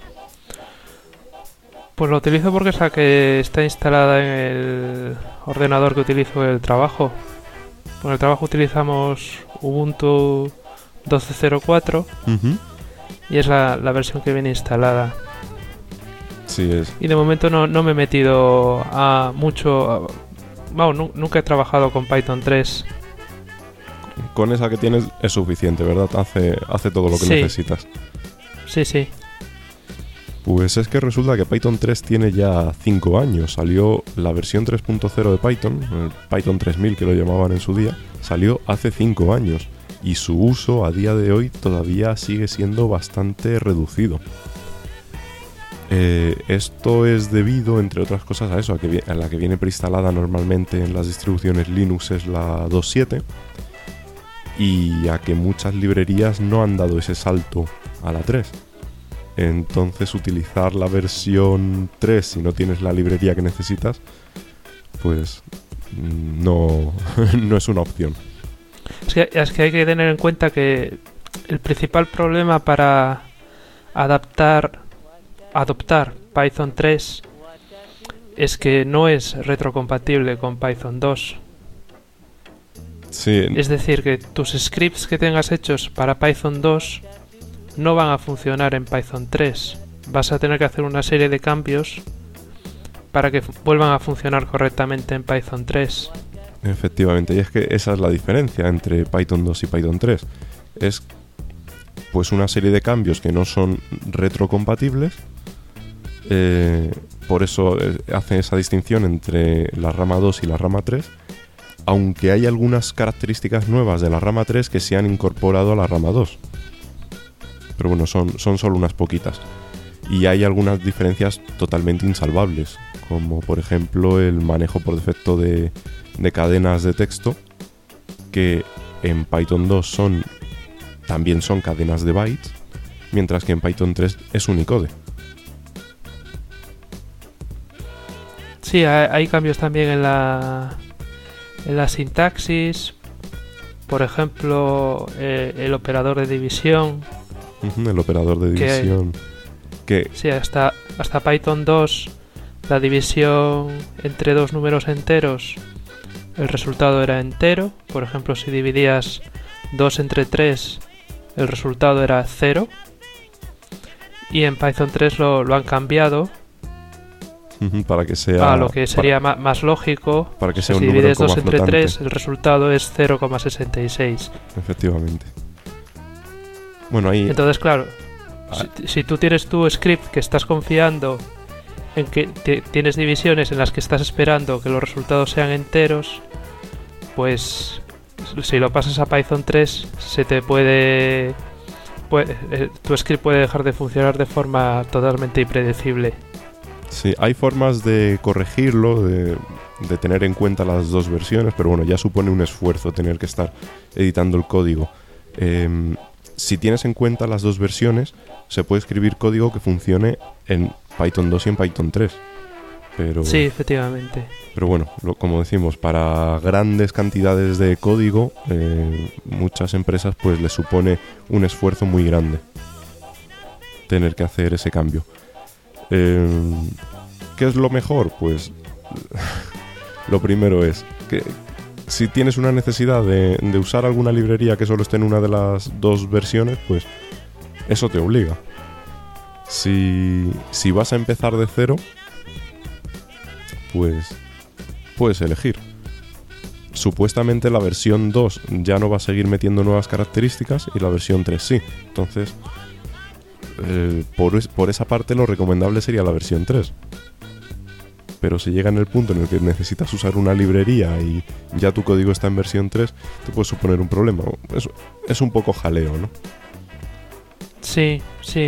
Pues lo utilizo porque es la que está instalada en el ordenador que utilizo en el trabajo. En el trabajo utilizamos Ubuntu 12.04 y es la versión que viene instalada. Sí, es. Y de momento no me he metido a mucho... Vamos, nunca he trabajado con Python 3. Con esa que tienes es suficiente, ¿verdad? Hace todo lo que Sí. necesitas. Sí. Pues es que resulta que Python 3 tiene ya 5 años. Salió la versión 3.0 de Python, el Python 3000 que lo llamaban en su día, salió hace 5 años. Y su uso a día de hoy todavía sigue siendo bastante reducido. Esto es debido, entre otras cosas, a eso, a la que viene preinstalada normalmente en las distribuciones Linux es la 2.7, y a que muchas librerías no han dado ese salto a la 3. Entonces utilizar la versión 3 si no tienes la librería que necesitas, pues no es una opción. Es que hay que tener en cuenta que el principal problema para adoptar Python 3 es que no es retrocompatible con Python 2. Sí, Es decir, que tus scripts que tengas hechos para Python 2 no van a funcionar en Python 3. Vas a tener que hacer una serie de cambios para que vuelvan a funcionar correctamente en Python 3. efectivamente, y es que esa es la diferencia entre Python 2 y Python 3. Es pues una serie de cambios que no son retrocompatibles. Por eso hace esa distinción entre la rama 2 y la rama 3, aunque hay algunas características nuevas de la rama 3 que se han incorporado a la rama 2. Pero bueno, son solo unas poquitas. Y hay algunas diferencias totalmente insalvables, como por ejemplo el manejo por defecto de cadenas de texto, que en Python 2 también son cadenas de bytes, mientras que en Python 3 es Unicode. Sí, hay cambios también en la sintaxis. Por ejemplo, el operador de división. El operador de división. Sí, hasta Python 2, la división entre dos números enteros, el resultado era entero. Por ejemplo, si dividías 2 entre 3, el resultado era 0. Y en Python 3 lo han cambiado para que sea a lo que sería más lógico. Para que sea si un número divides 2 coma entre flotante. 3, el resultado es 0,66. Efectivamente. Bueno, ahí... Entonces, claro, si tú tienes tu script que estás confiando en que tienes divisiones en las que estás esperando que los resultados sean enteros, pues si lo pasas a Python 3 tu script puede dejar de funcionar de forma totalmente impredecible. Sí, hay formas de corregirlo, de tener en cuenta las dos versiones, pero bueno, ya supone un esfuerzo tener que estar editando el código. Si tienes en cuenta las dos versiones, se puede escribir código que funcione en Python 2 y en Python 3. Pero, Sí, efectivamente. pero bueno, como decimos, para grandes cantidades de código, muchas empresas pues les supone un esfuerzo muy grande tener que hacer ese cambio. ¿Qué es lo mejor? Pues lo primero es que si tienes una necesidad de usar alguna librería que solo esté en una de las dos versiones, pues eso te obliga. Si vas a empezar de cero, pues puedes elegir. Supuestamente la versión 2 ya no va a seguir metiendo nuevas características y la versión 3 sí. Entonces, por esa parte lo recomendable sería la versión 3. Pero si llega en el punto en el que necesitas usar una librería y ya tu código está en versión 3, te puede suponer un problema. Es un poco jaleo, ¿no? Sí.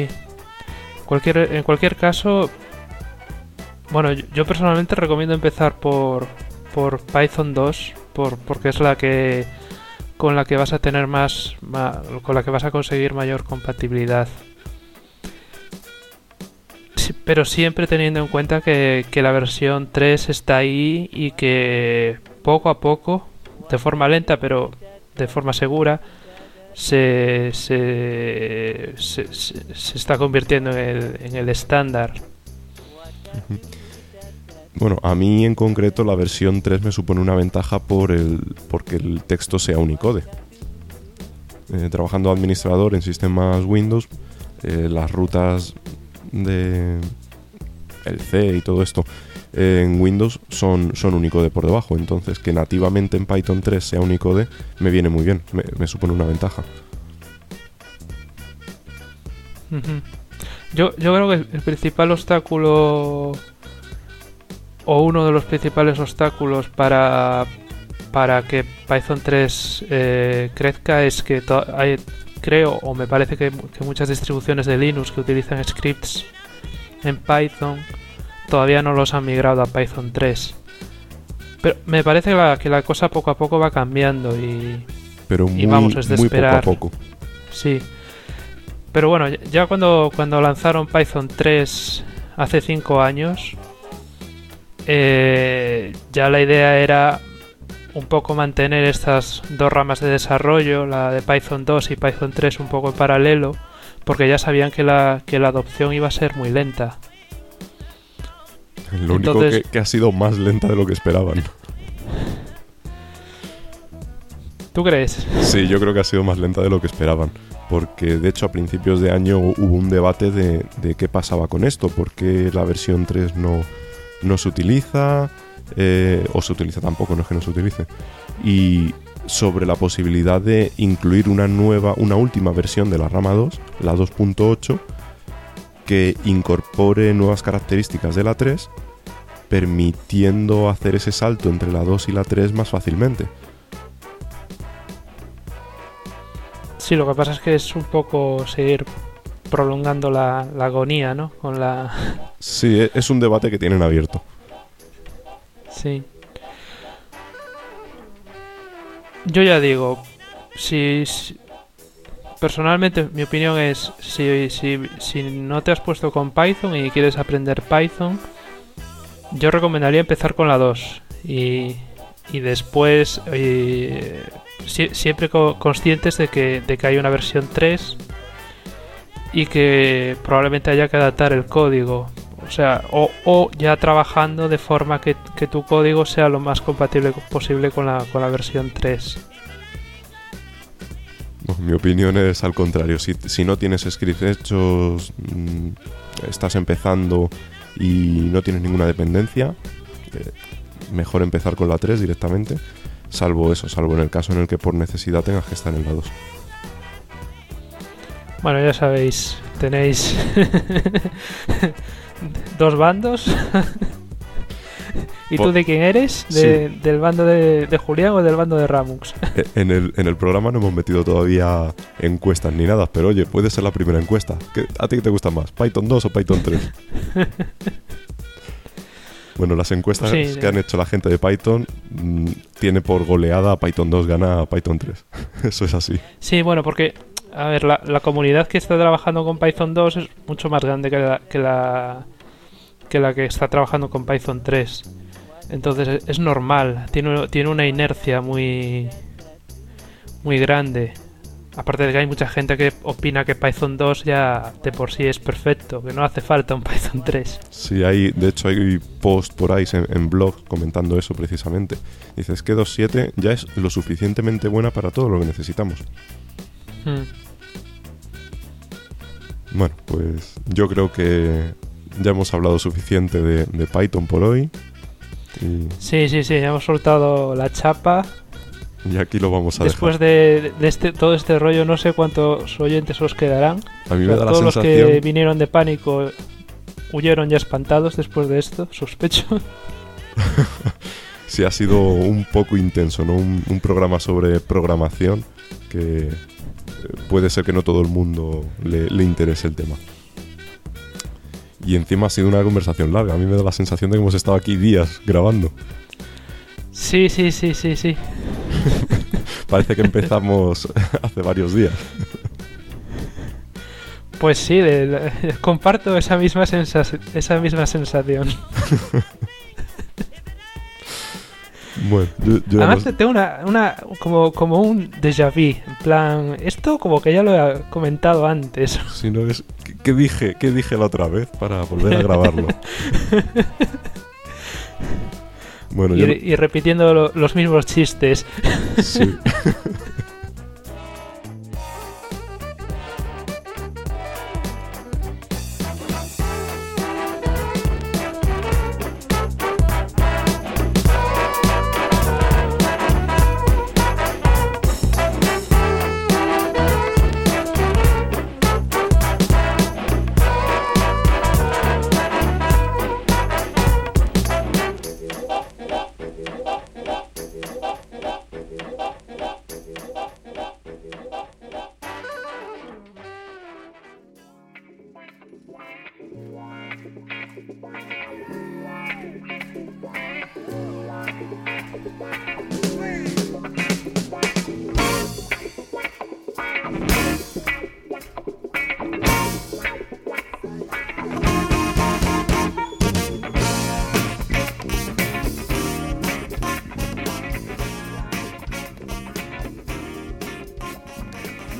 En cualquier caso, bueno, yo personalmente recomiendo empezar por Python 2, porque es con la que vas a tener con la que vas a conseguir mayor compatibilidad. Pero siempre teniendo en cuenta que la versión 3 está ahí y que poco a poco, de forma lenta pero de forma segura, se está convirtiendo en el estándar. Bueno, a mí en concreto la versión 3 me supone una ventaja porque el texto sea Unicode. Trabajando administrador en sistemas Windows, las rutas de el C y todo esto en Windows son Unicode por debajo. Entonces, que nativamente en Python 3 sea Unicode me viene muy bien, me supone una ventaja. Ujú. Yo creo que el principal obstáculo, o uno de los principales obstáculos para que Python 3 crezca, es que creo, o me parece que muchas distribuciones de Linux que utilizan scripts en Python todavía no los han migrado a Python 3. Pero me parece que la cosa poco a poco va cambiando pero y vamos, es de muy esperar. poco a poco. Sí. Pero bueno, ya cuando lanzaron Python 3 hace 5 años, ya la idea era un poco mantener estas dos ramas de desarrollo, la de Python 2 y Python 3, un poco en paralelo, porque ya sabían que la adopción iba a ser muy lenta. Lo único que ha sido más lenta de lo que esperaban. ¿Tú crees? Sí, yo creo que ha sido más lenta de lo que esperaban. Porque de hecho a principios de año hubo un debate de qué pasaba con esto, porque la versión 3 no se utiliza, o se utiliza tampoco, no es que no se utilice, y sobre la posibilidad de incluir una última versión de la rama 2, la 2.8, que incorpore nuevas características de la 3, permitiendo hacer ese salto entre la 2 y la 3 más fácilmente. Sí, lo que pasa es que es un poco seguir prolongando la agonía, ¿no? Con la... Sí, es un debate que tienen abierto. Sí. Yo ya digo, si personalmente mi opinión es, si no te has puesto con Python y quieres aprender Python, yo recomendaría empezar con la 2 y después siempre conscientes de que hay una versión 3 y que probablemente haya que adaptar el código, o sea, o ya trabajando de forma que tu código sea lo más compatible posible con la versión 3. Mi opinión es al contrario. Si no tienes scripts hechos, estás empezando y no tienes ninguna dependencia, mejor empezar con la 3 directamente, salvo en el caso en el que por necesidad tengas que estar en la 2. Bueno, ya sabéis, tenéis dos bandos. ¿Y tú de quién eres? ¿Del bando de Julián o del bando de Ramux? En el programa no hemos metido todavía encuestas ni nada, pero oye, puede ser la primera encuesta. ¿A ti qué te gusta más? ¿Python 2 o Python 3? Bueno, las encuestas que han hecho la gente de Python tiene por goleada Python 2 gana a Python 3. Eso es así. Sí, bueno, porque, a ver, la comunidad que está trabajando con Python 2 es mucho más grande que la que está trabajando con Python 3. Entonces es normal, tiene una inercia muy grande. Aparte de que hay mucha gente que opina que Python 2 ya de por sí es perfecto, que no hace falta un Python 3. Sí, de hecho hay post por ahí en blog comentando eso precisamente. Dices que 2.7 ya es lo suficientemente buena para todo lo que necesitamos. Bueno, pues yo creo que ya hemos hablado suficiente de Python por hoy. Sí, ya hemos soltado la chapa. Y aquí lo vamos a Después dejar. de todo este rollo, no sé cuántos oyentes os quedarán. A mí me da la todos sensación... los que vinieron de pánico huyeron ya espantados después de esto, sospecho. Sí, ha sido un poco intenso, ¿no? Un programa sobre programación que puede ser que no todo el mundo le interese el tema. Y encima ha sido una conversación larga. A mí me da la sensación de que hemos estado aquí días grabando. Sí. Parece que empezamos hace varios días. Pues sí, comparto esa misma sensación. Bueno, yo además tengo como un déjà vu, en plan, esto como que ya lo he comentado antes. Si no es, ¿qué dije la otra vez para volver a grabarlo? Bueno, y repitiendo los mismos chistes. Sí.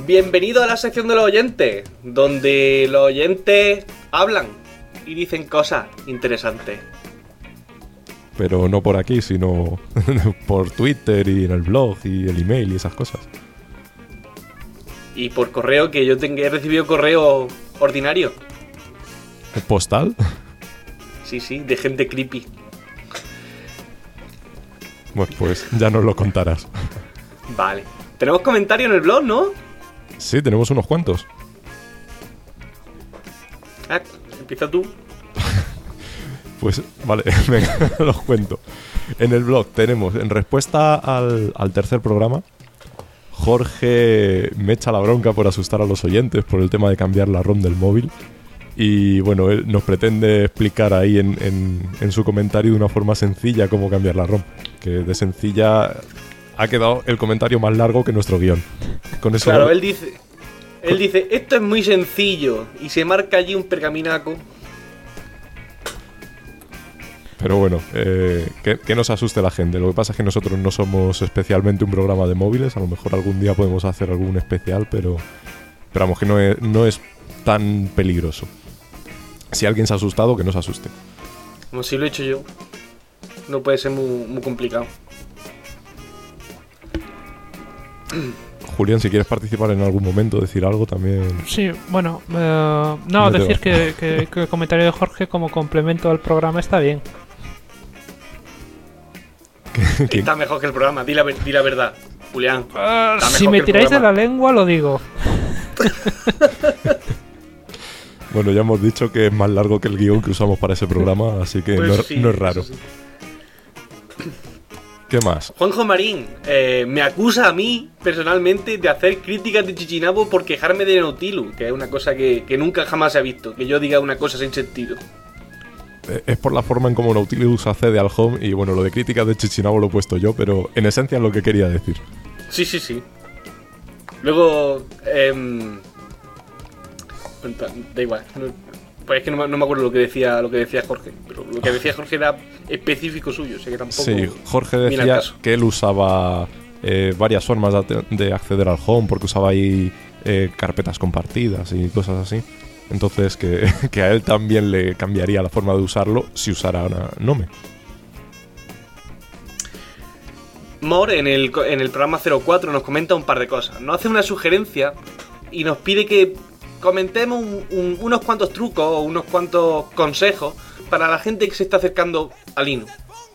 Bienvenido a la sección de los oyentes, donde los oyentes hablan y dicen cosas interesantes. Pero no por aquí, sino por Twitter y en el blog y el email y esas cosas. Y por correo, que yo he recibido correo ordinario. ¿Postal? Sí, de gente creepy. Bueno, pues ya nos lo contarás. Vale. Tenemos comentarios en el blog, ¿no? Sí, tenemos unos cuantos. Ah, empieza tú. Pues vale, venga, los cuento. En el blog tenemos, en respuesta al tercer programa, Jorge me echa la bronca por asustar a los oyentes por el tema de cambiar la ROM del móvil. Y bueno, él nos pretende explicar ahí en su comentario de una forma sencilla cómo cambiar la ROM. Que de sencilla ha quedado el comentario más largo que nuestro guión. Con eso Claro, él dice, esto es muy sencillo. Y se marca allí un pergaminaco. Pero bueno, que no se asuste la gente. Lo que pasa es que nosotros no somos especialmente un programa de móviles. A lo mejor algún día podemos hacer algún especial, pero vamos, que no es tan peligroso. Si alguien se ha asustado, que no se asuste. Como si lo he hecho yo. No puede ser muy complicado. Julián, si quieres participar en algún momento, decir algo también. Sí, bueno, no, No te decir que el comentario de Jorge como complemento al programa está bien. que- Está mejor que el programa, di la verdad, Julián. Está mejor Si me que el tiráis de programa. la lengua, lo digo. Bueno, ya hemos dicho que es más largo que el guión que usamos para ese programa, así que Pues sí, no es raro. eso sí. ¿Qué más? Juanjo Marín me acusa a mí, personalmente, de hacer críticas de Chichinabo por quejarme de Nautilus, que es una cosa que nunca jamás se ha visto, que yo diga una cosa sin sentido. Es por la forma en cómo Nautilus accede al home y bueno, lo de críticas de Chichinabo lo he puesto yo, pero en esencia es lo que quería decir. Sí. Luego, da igual. Pues es que no me acuerdo lo que decía Jorge, pero lo que decía Jorge era específico suyo, o sea que tampoco. Sí, Jorge viene al decía caso. que él usaba varias formas de acceder al home, porque usaba ahí carpetas compartidas y cosas así. Entonces que a él también le cambiaría la forma de usarlo si usara una Nome. Mor en el programa 04 nos comenta un par de cosas. Nos hace una sugerencia y nos pide que comentemos unos cuantos trucos o unos cuantos consejos para la gente que se está acercando a Linux.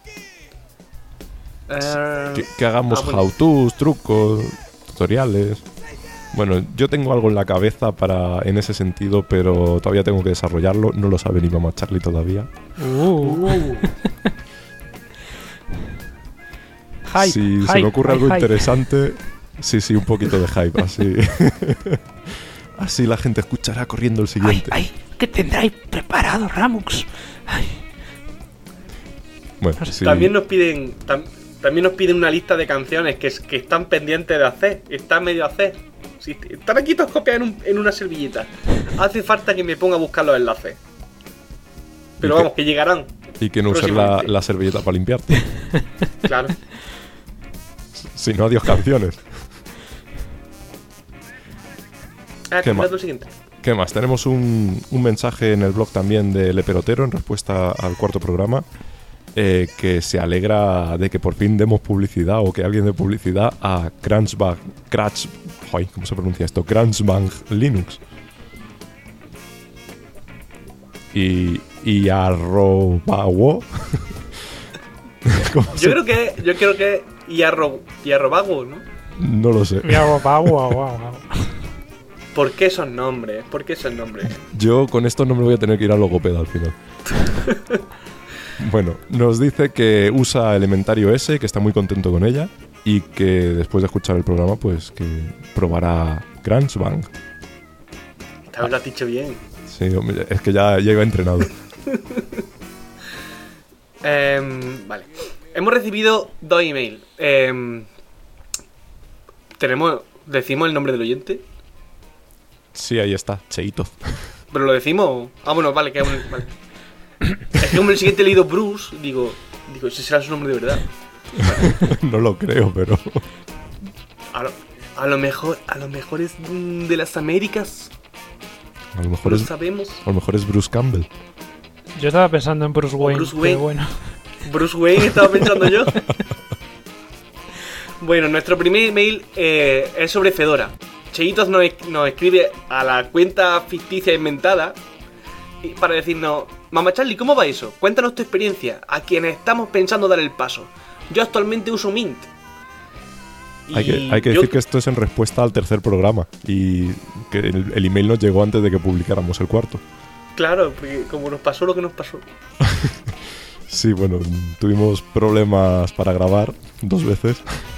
Que hagamos bueno. how-tos, trucos, tutoriales. Bueno, yo tengo algo en la cabeza en ese sentido, pero todavía tengo que desarrollarlo. No lo sabe ni mamá Charlie todavía. Hype, Si se hype, me ocurre hay algo hype. interesante, sí, un poquito de hype, así. Así la gente escuchará corriendo el siguiente. ¿Qué tendráis preparado, Ramux? Bueno, sí. También nos piden una lista de canciones que están pendientes de hacer. Están medio a hacer. Sí, están aquí todas copiadas en una servilleta. Hace falta que me ponga a buscar los enlaces. Pero ¿Y vamos, que llegarán. Y que no uses próximamente. la servilleta para limpiarte. Claro. Si no, adiós canciones. ¿Qué más? Lo siguiente. ¿Qué más? Tenemos un mensaje en el blog también de Leperotero en respuesta al cuarto programa, que se alegra de que por fin demos publicidad o que alguien dé publicidad a ¿cómo se pronuncia esto? Crunchbang Linux. Y arrobawo. Yo creo que y arrobago, ¿no? No lo sé. ¿Por qué esos nombres? Yo con esto no me voy a tener que ir al logopeda al final. Bueno, nos dice que usa Elementario S, que está muy contento con ella y que después de escuchar el programa, pues que probará Crunchbang. Esta vez lo has dicho bien. Sí, hombre, es que ya iba entrenado. Vale. Hemos recibido 2 emails. ¿Decimos el nombre del oyente? Sí, ahí está, Cheito. ¿Pero lo decimos? Ah, bueno, vale, vale. Es que como el siguiente he leído Bruce, digo, ese será su nombre de verdad. No lo creo, pero... Ahora, A lo mejor es de las Américas. A lo mejor No es, sabemos. a lo mejor es Bruce Campbell. Yo estaba pensando en Bruce Wayne, Bruce Wayne. pero bueno. Bruce Wayne estaba pensando yo. Bueno, nuestro primer email es sobre Fedora. Cheitos nos escribe a la cuenta ficticia inventada para decirnos: Mamá Charlie, ¿cómo va eso? Cuéntanos tu experiencia, a quienes estamos pensando dar el paso. Yo actualmente uso Mint. Hay que decir que esto es en respuesta al tercer programa y que el email nos llegó antes de que publicáramos el cuarto. Claro, porque como nos pasó lo que nos pasó. Sí, bueno, tuvimos problemas para grabar 2 veces.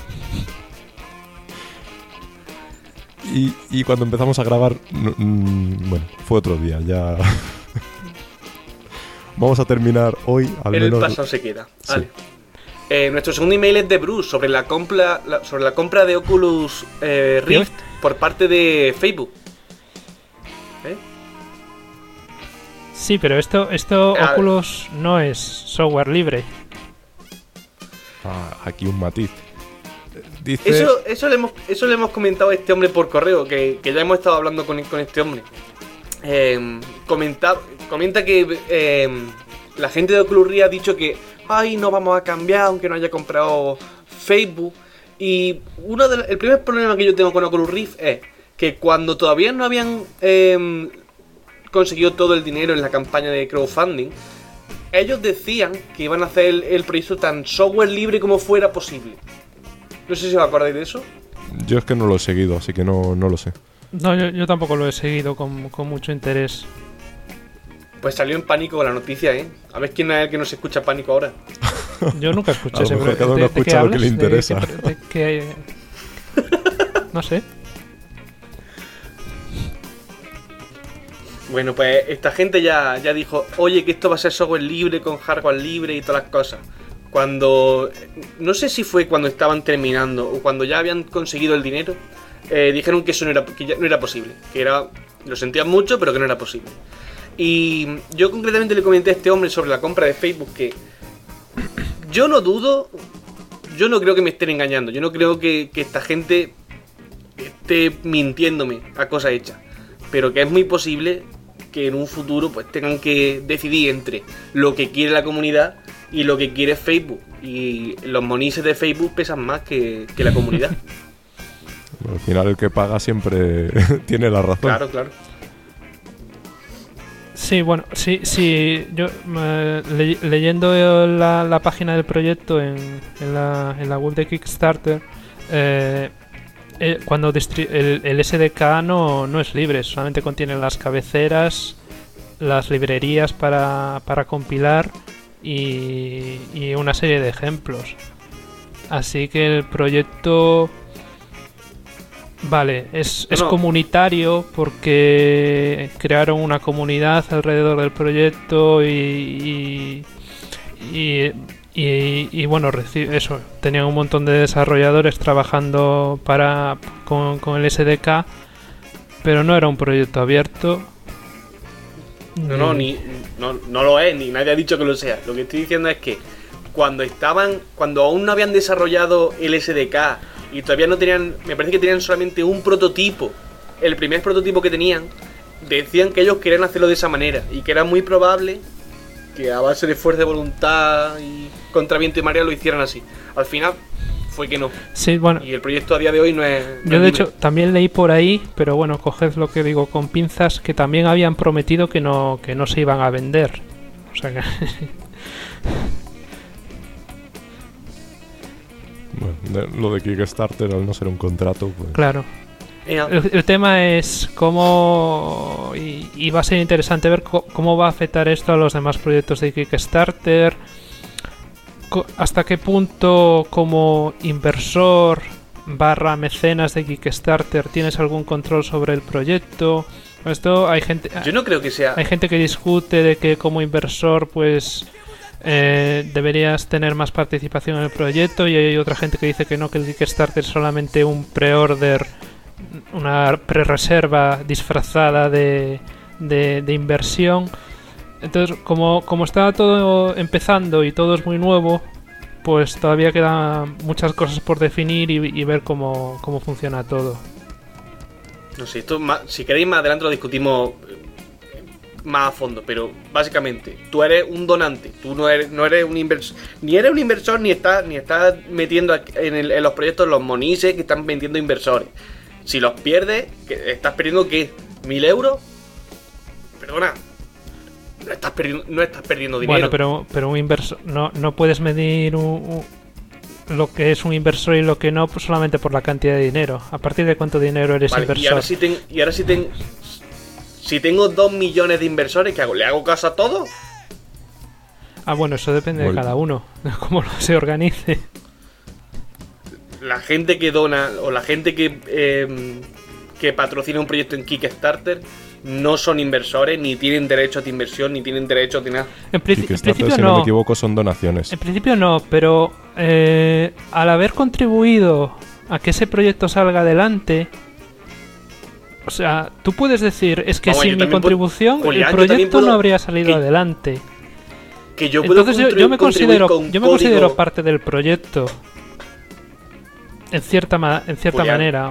Y cuando empezamos a grabar, bueno, fue otro día, ya. Vamos a terminar hoy, al El menos. pasado se queda. Sí. Vale. Nuestro segundo email es de Bruce sobre la compra de Oculus Rift por parte de Facebook. Sí, pero esto Oculus no es software libre. Aquí un matiz. Dice. Eso le hemos comentado a este hombre por correo, que ya hemos estado hablando con este hombre. Comenta que la gente de Oculus Rift ha dicho que ay, no vamos a cambiar aunque no haya comprado Facebook. Y el primer problema que yo tengo con Oculus Rift es que cuando todavía no habían conseguido todo el dinero en la campaña de crowdfunding, ellos decían que iban a hacer el proyecto tan software libre como fuera posible. No sé si os acordáis de eso. Yo es que no lo he seguido, así que no lo sé. No, yo tampoco lo he seguido con mucho interés. Pues salió en Pánico la noticia, ¿eh? A ver quién es el que nos escucha Pánico ahora. Yo nunca escuché A lo ese mejor programa. cada uno escucha lo que le interesa. No sé. Bueno, pues esta gente ya dijo, oye, que esto va a ser software libre, con hardware libre y todas las cosas. Cuando... No sé si fue cuando estaban terminando o cuando ya habían conseguido el dinero, dijeron que eso ya no era posible. Que lo sentían mucho, pero que no era posible. Y yo concretamente le comenté a este hombre sobre la compra de Facebook que yo no creo que me estén engañando. Yo no creo que esta gente esté mintiéndome a cosa hecha. Pero que es muy posible que en un futuro pues tengan que decidir entre lo que quiere la comunidad y lo que quiere Facebook. Y los monises de Facebook pesan más que la comunidad. Al final el que paga siempre tiene la razón. Claro. Sí, bueno, sí, yo leyendo la página del proyecto en la web de Kickstarter, cuando el SDK no es libre, solamente contiene las cabeceras, las librerías para compilar y una serie de ejemplos. Así que el proyecto... Vale, es comunitario porque crearon una comunidad alrededor del proyecto y bueno, eso, tenían un montón de desarrolladores trabajando con el SDK, pero no era un proyecto abierto. No lo es, ni nadie ha dicho que lo sea. Lo que estoy diciendo es que cuando aún no habían desarrollado el SDK y todavía no tenían, me parece que tenían solamente un prototipo, el primer prototipo que tenían, decían que ellos querían hacerlo de esa manera y que era muy probable que a base de fuerza de voluntad y contra viento y marea lo hicieran así. Al final fue que no. Sí, bueno. Y el proyecto a día de hoy no es... Yo de hecho también leí por ahí, pero bueno, coged lo que digo con pinzas, que también habían prometido que no se iban a vender. O sea que... Bueno, lo de Kickstarter, al no ser un contrato, pues... Claro. El tema es cómo... Y va a ser interesante ver cómo va a afectar esto a los demás proyectos de Kickstarter. Hasta qué punto, como inversor / mecenas de Kickstarter, tienes algún control sobre el proyecto. Esto hay gente... Yo no creo que sea... Hay gente que discute de que como inversor, pues... deberías tener más participación en el proyecto, y hay otra gente que dice que no, que el Kickstarter es solamente un pre-order, una pre-reserva disfrazada de inversión. Entonces, como está todo empezando y todo es muy nuevo, pues todavía quedan muchas cosas por definir y ver cómo funciona todo. No sé, esto si queréis más adelante lo discutimos más a fondo, pero básicamente tú eres un donante, tú no eres un inversor, ni eres un inversor ni estás metiendo en los proyectos los monises que están vendiendo inversores. Si los pierdes, ¿estás perdiendo qué? ¿1.000 euros? Perdona, no estás perdiendo dinero. Bueno, pero un inversor no puedes medir lo que es un inversor y lo que no, pues solamente por la cantidad de dinero. ¿A partir de cuánto dinero eres inversor? Y ahora si tengo 2 millones de inversores, ¿qué hago? ¿Le hago caso a todos? Ah, bueno, eso depende de cada uno, de cómo se organice. La gente que dona o la gente que patrocina un proyecto en Kickstarter no son inversores, ni tienen derechos de inversión, ni tienen derechos de nada. En principio si no me equivoco, son donaciones. En principio no, pero al haber contribuido a que ese proyecto salga adelante, o sea, tú puedes decir, es que sin mi contribución Julián, el proyecto no habría salido adelante. Que yo puedo Entonces yo me considero parte del proyecto, en cierta Julián, manera.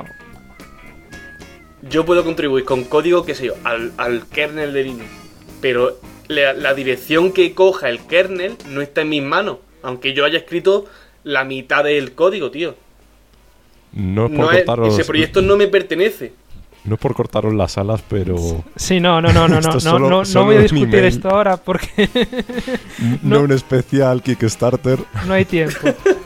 Yo puedo contribuir con código, qué sé yo, al kernel de Linux, pero la dirección que coja el kernel no está en mis manos, aunque yo haya escrito la mitad del código, tío. Ese proyecto no me pertenece. No es por cortaros las alas, pero... Sí, no voy a discutir esto ahora porque... no un especial Kickstarter. No hay tiempo.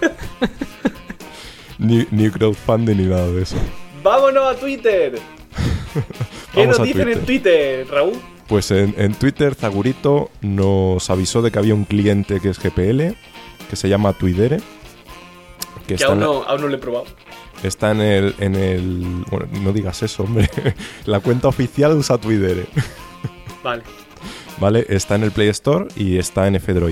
ni crowdfunding ni nada de eso. ¡Vámonos a Twitter! ¿Qué nos dicen en Twitter, Raúl? Pues en Twitter Zagurito nos avisó de que había un cliente que es GPL, que se llama Twidere. Que aún no lo he probado. Está en el... Bueno, no digas eso, hombre. La cuenta oficial usa Twidere. Vale. Vale, está en el Play Store y está en F-Droid.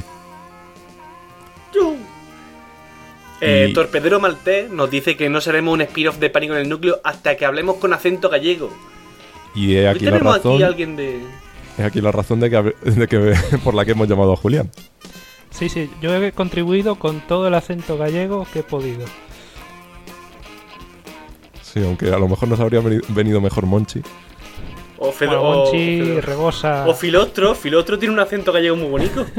Torpedero Maltés nos dice que no seremos un spin-off de Pánico en el Núcleo hasta que hablemos con acento gallego. Y he aquí la razón. Aquí alguien de... Es aquí la razón de que por la que hemos llamado a Julián. Sí, yo he contribuido con todo el acento gallego que he podido. Sí, aunque a lo mejor nos habría venido mejor Monchi. Monchi, Rebosa. O Filostro. Filostro tiene un acento gallego muy bonito.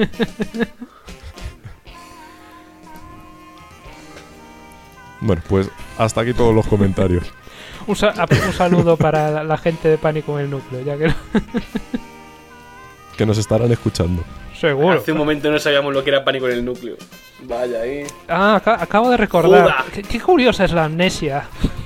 Bueno, pues hasta aquí todos los comentarios. Un saludo para la gente de Pánico en el Núcleo, ya que... que nos estarán escuchando. Seguro. Hace un momento no sabíamos lo que era Pánico en el Núcleo. Vaya, acabo de recordar. Qué curiosa es la amnesia.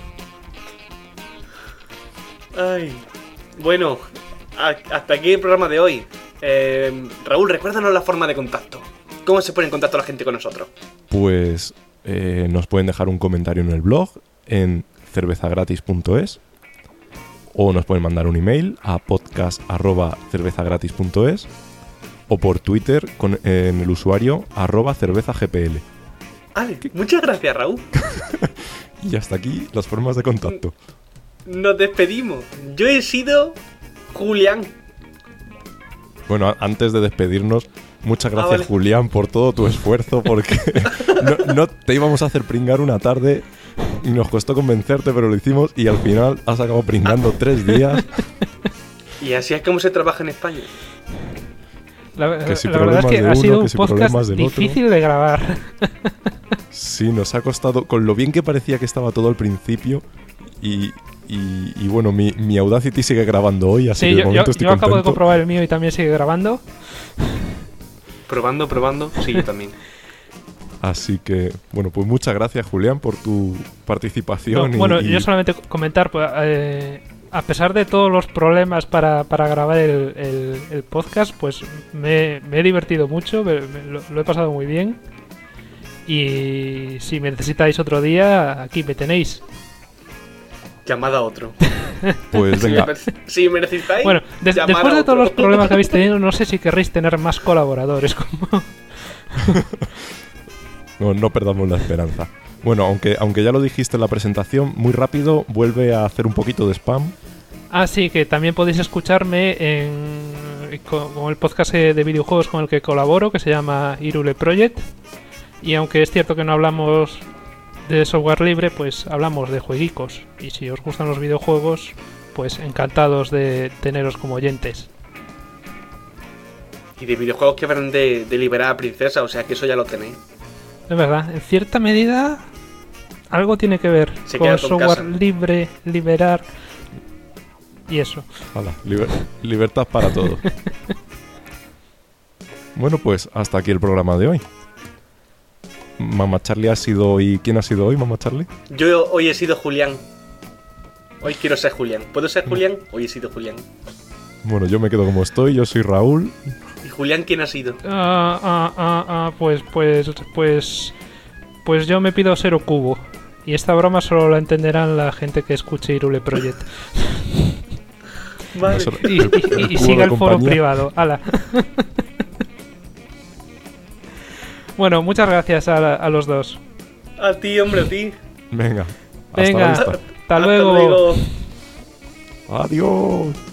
Ay. Bueno, hasta aquí el programa de hoy. Raúl, recuérdanos la forma de contacto. ¿Cómo se pone en contacto la gente con nosotros? Pues nos pueden dejar un comentario en el blog, en cervezagratis.es, o nos pueden mandar un email a podcast@cervezagratis.es, o por Twitter en el usuario @cervezagpl. Vale, muchas gracias, Raúl. Y hasta aquí las formas de contacto. Nos despedimos. Yo he sido Julián. Bueno, antes de despedirnos, muchas gracias, vale. Julián, por todo tu esfuerzo, porque no te íbamos a hacer pringar una tarde y nos costó convencerte, pero lo hicimos y al final has acabado pringando 3 días. Y así es como se trabaja en España. La verdad es que ha sido un podcast difícil de grabar. Sí, nos ha costado, con lo bien que parecía que estaba todo al principio. Y bueno, mi Audacity sigue grabando hoy, así que de momento estoy contento. Acabo de comprobar el mío y también sigue grabando. Probando, sí, yo también. Así que, bueno, pues muchas gracias, Julián, por tu participación. Yo solamente comentar, pues, a pesar de todos los problemas para grabar el podcast, pues me he divertido mucho, lo he pasado muy bien. Y si me necesitáis otro día, aquí me tenéis. Llamada a otro. Pues venga. Si me necesitáis. Bueno, después de todos los problemas que habéis tenido, no sé si querréis tener más colaboradores. No perdamos la esperanza. Bueno, aunque ya lo dijiste en la presentación, muy rápido vuelve a hacer un poquito de spam. Ah, sí, que también podéis escucharme con el podcast de videojuegos con el que colaboro, que se llama Irule Project. Y aunque es cierto que no hablamos de software libre, pues hablamos de jueguicos. Y si os gustan los videojuegos, pues encantados de teneros como oyentes. Y de videojuegos que van de liberar a princesa, o sea que eso ya lo tenéis. Es verdad, en cierta medida algo tiene que ver Se con queda con software casa. libre, liberar y eso. Hala, libertad para todo. Bueno, pues hasta aquí el programa de hoy. Mamá Charlie ha sido hoy... ¿Quién ha sido hoy, Mamá Charlie? Yo hoy he sido Julián. Hoy quiero ser Julián. ¿Puedo ser Julián? Hoy he sido Julián. Bueno, yo me quedo como estoy, yo soy Raúl. ¿Y Julián quién ha sido? Pues yo me pido 0 cubo. Y esta broma solo la entenderán la gente que escuche Irule Project. Vale. Eso- Y cubo siga de el foro compañía. privado. ¡Hala! Bueno, muchas gracias a los dos. A ti, hombre, a ti. Venga, hasta Venga, la vista. hasta luego. luego. Adiós.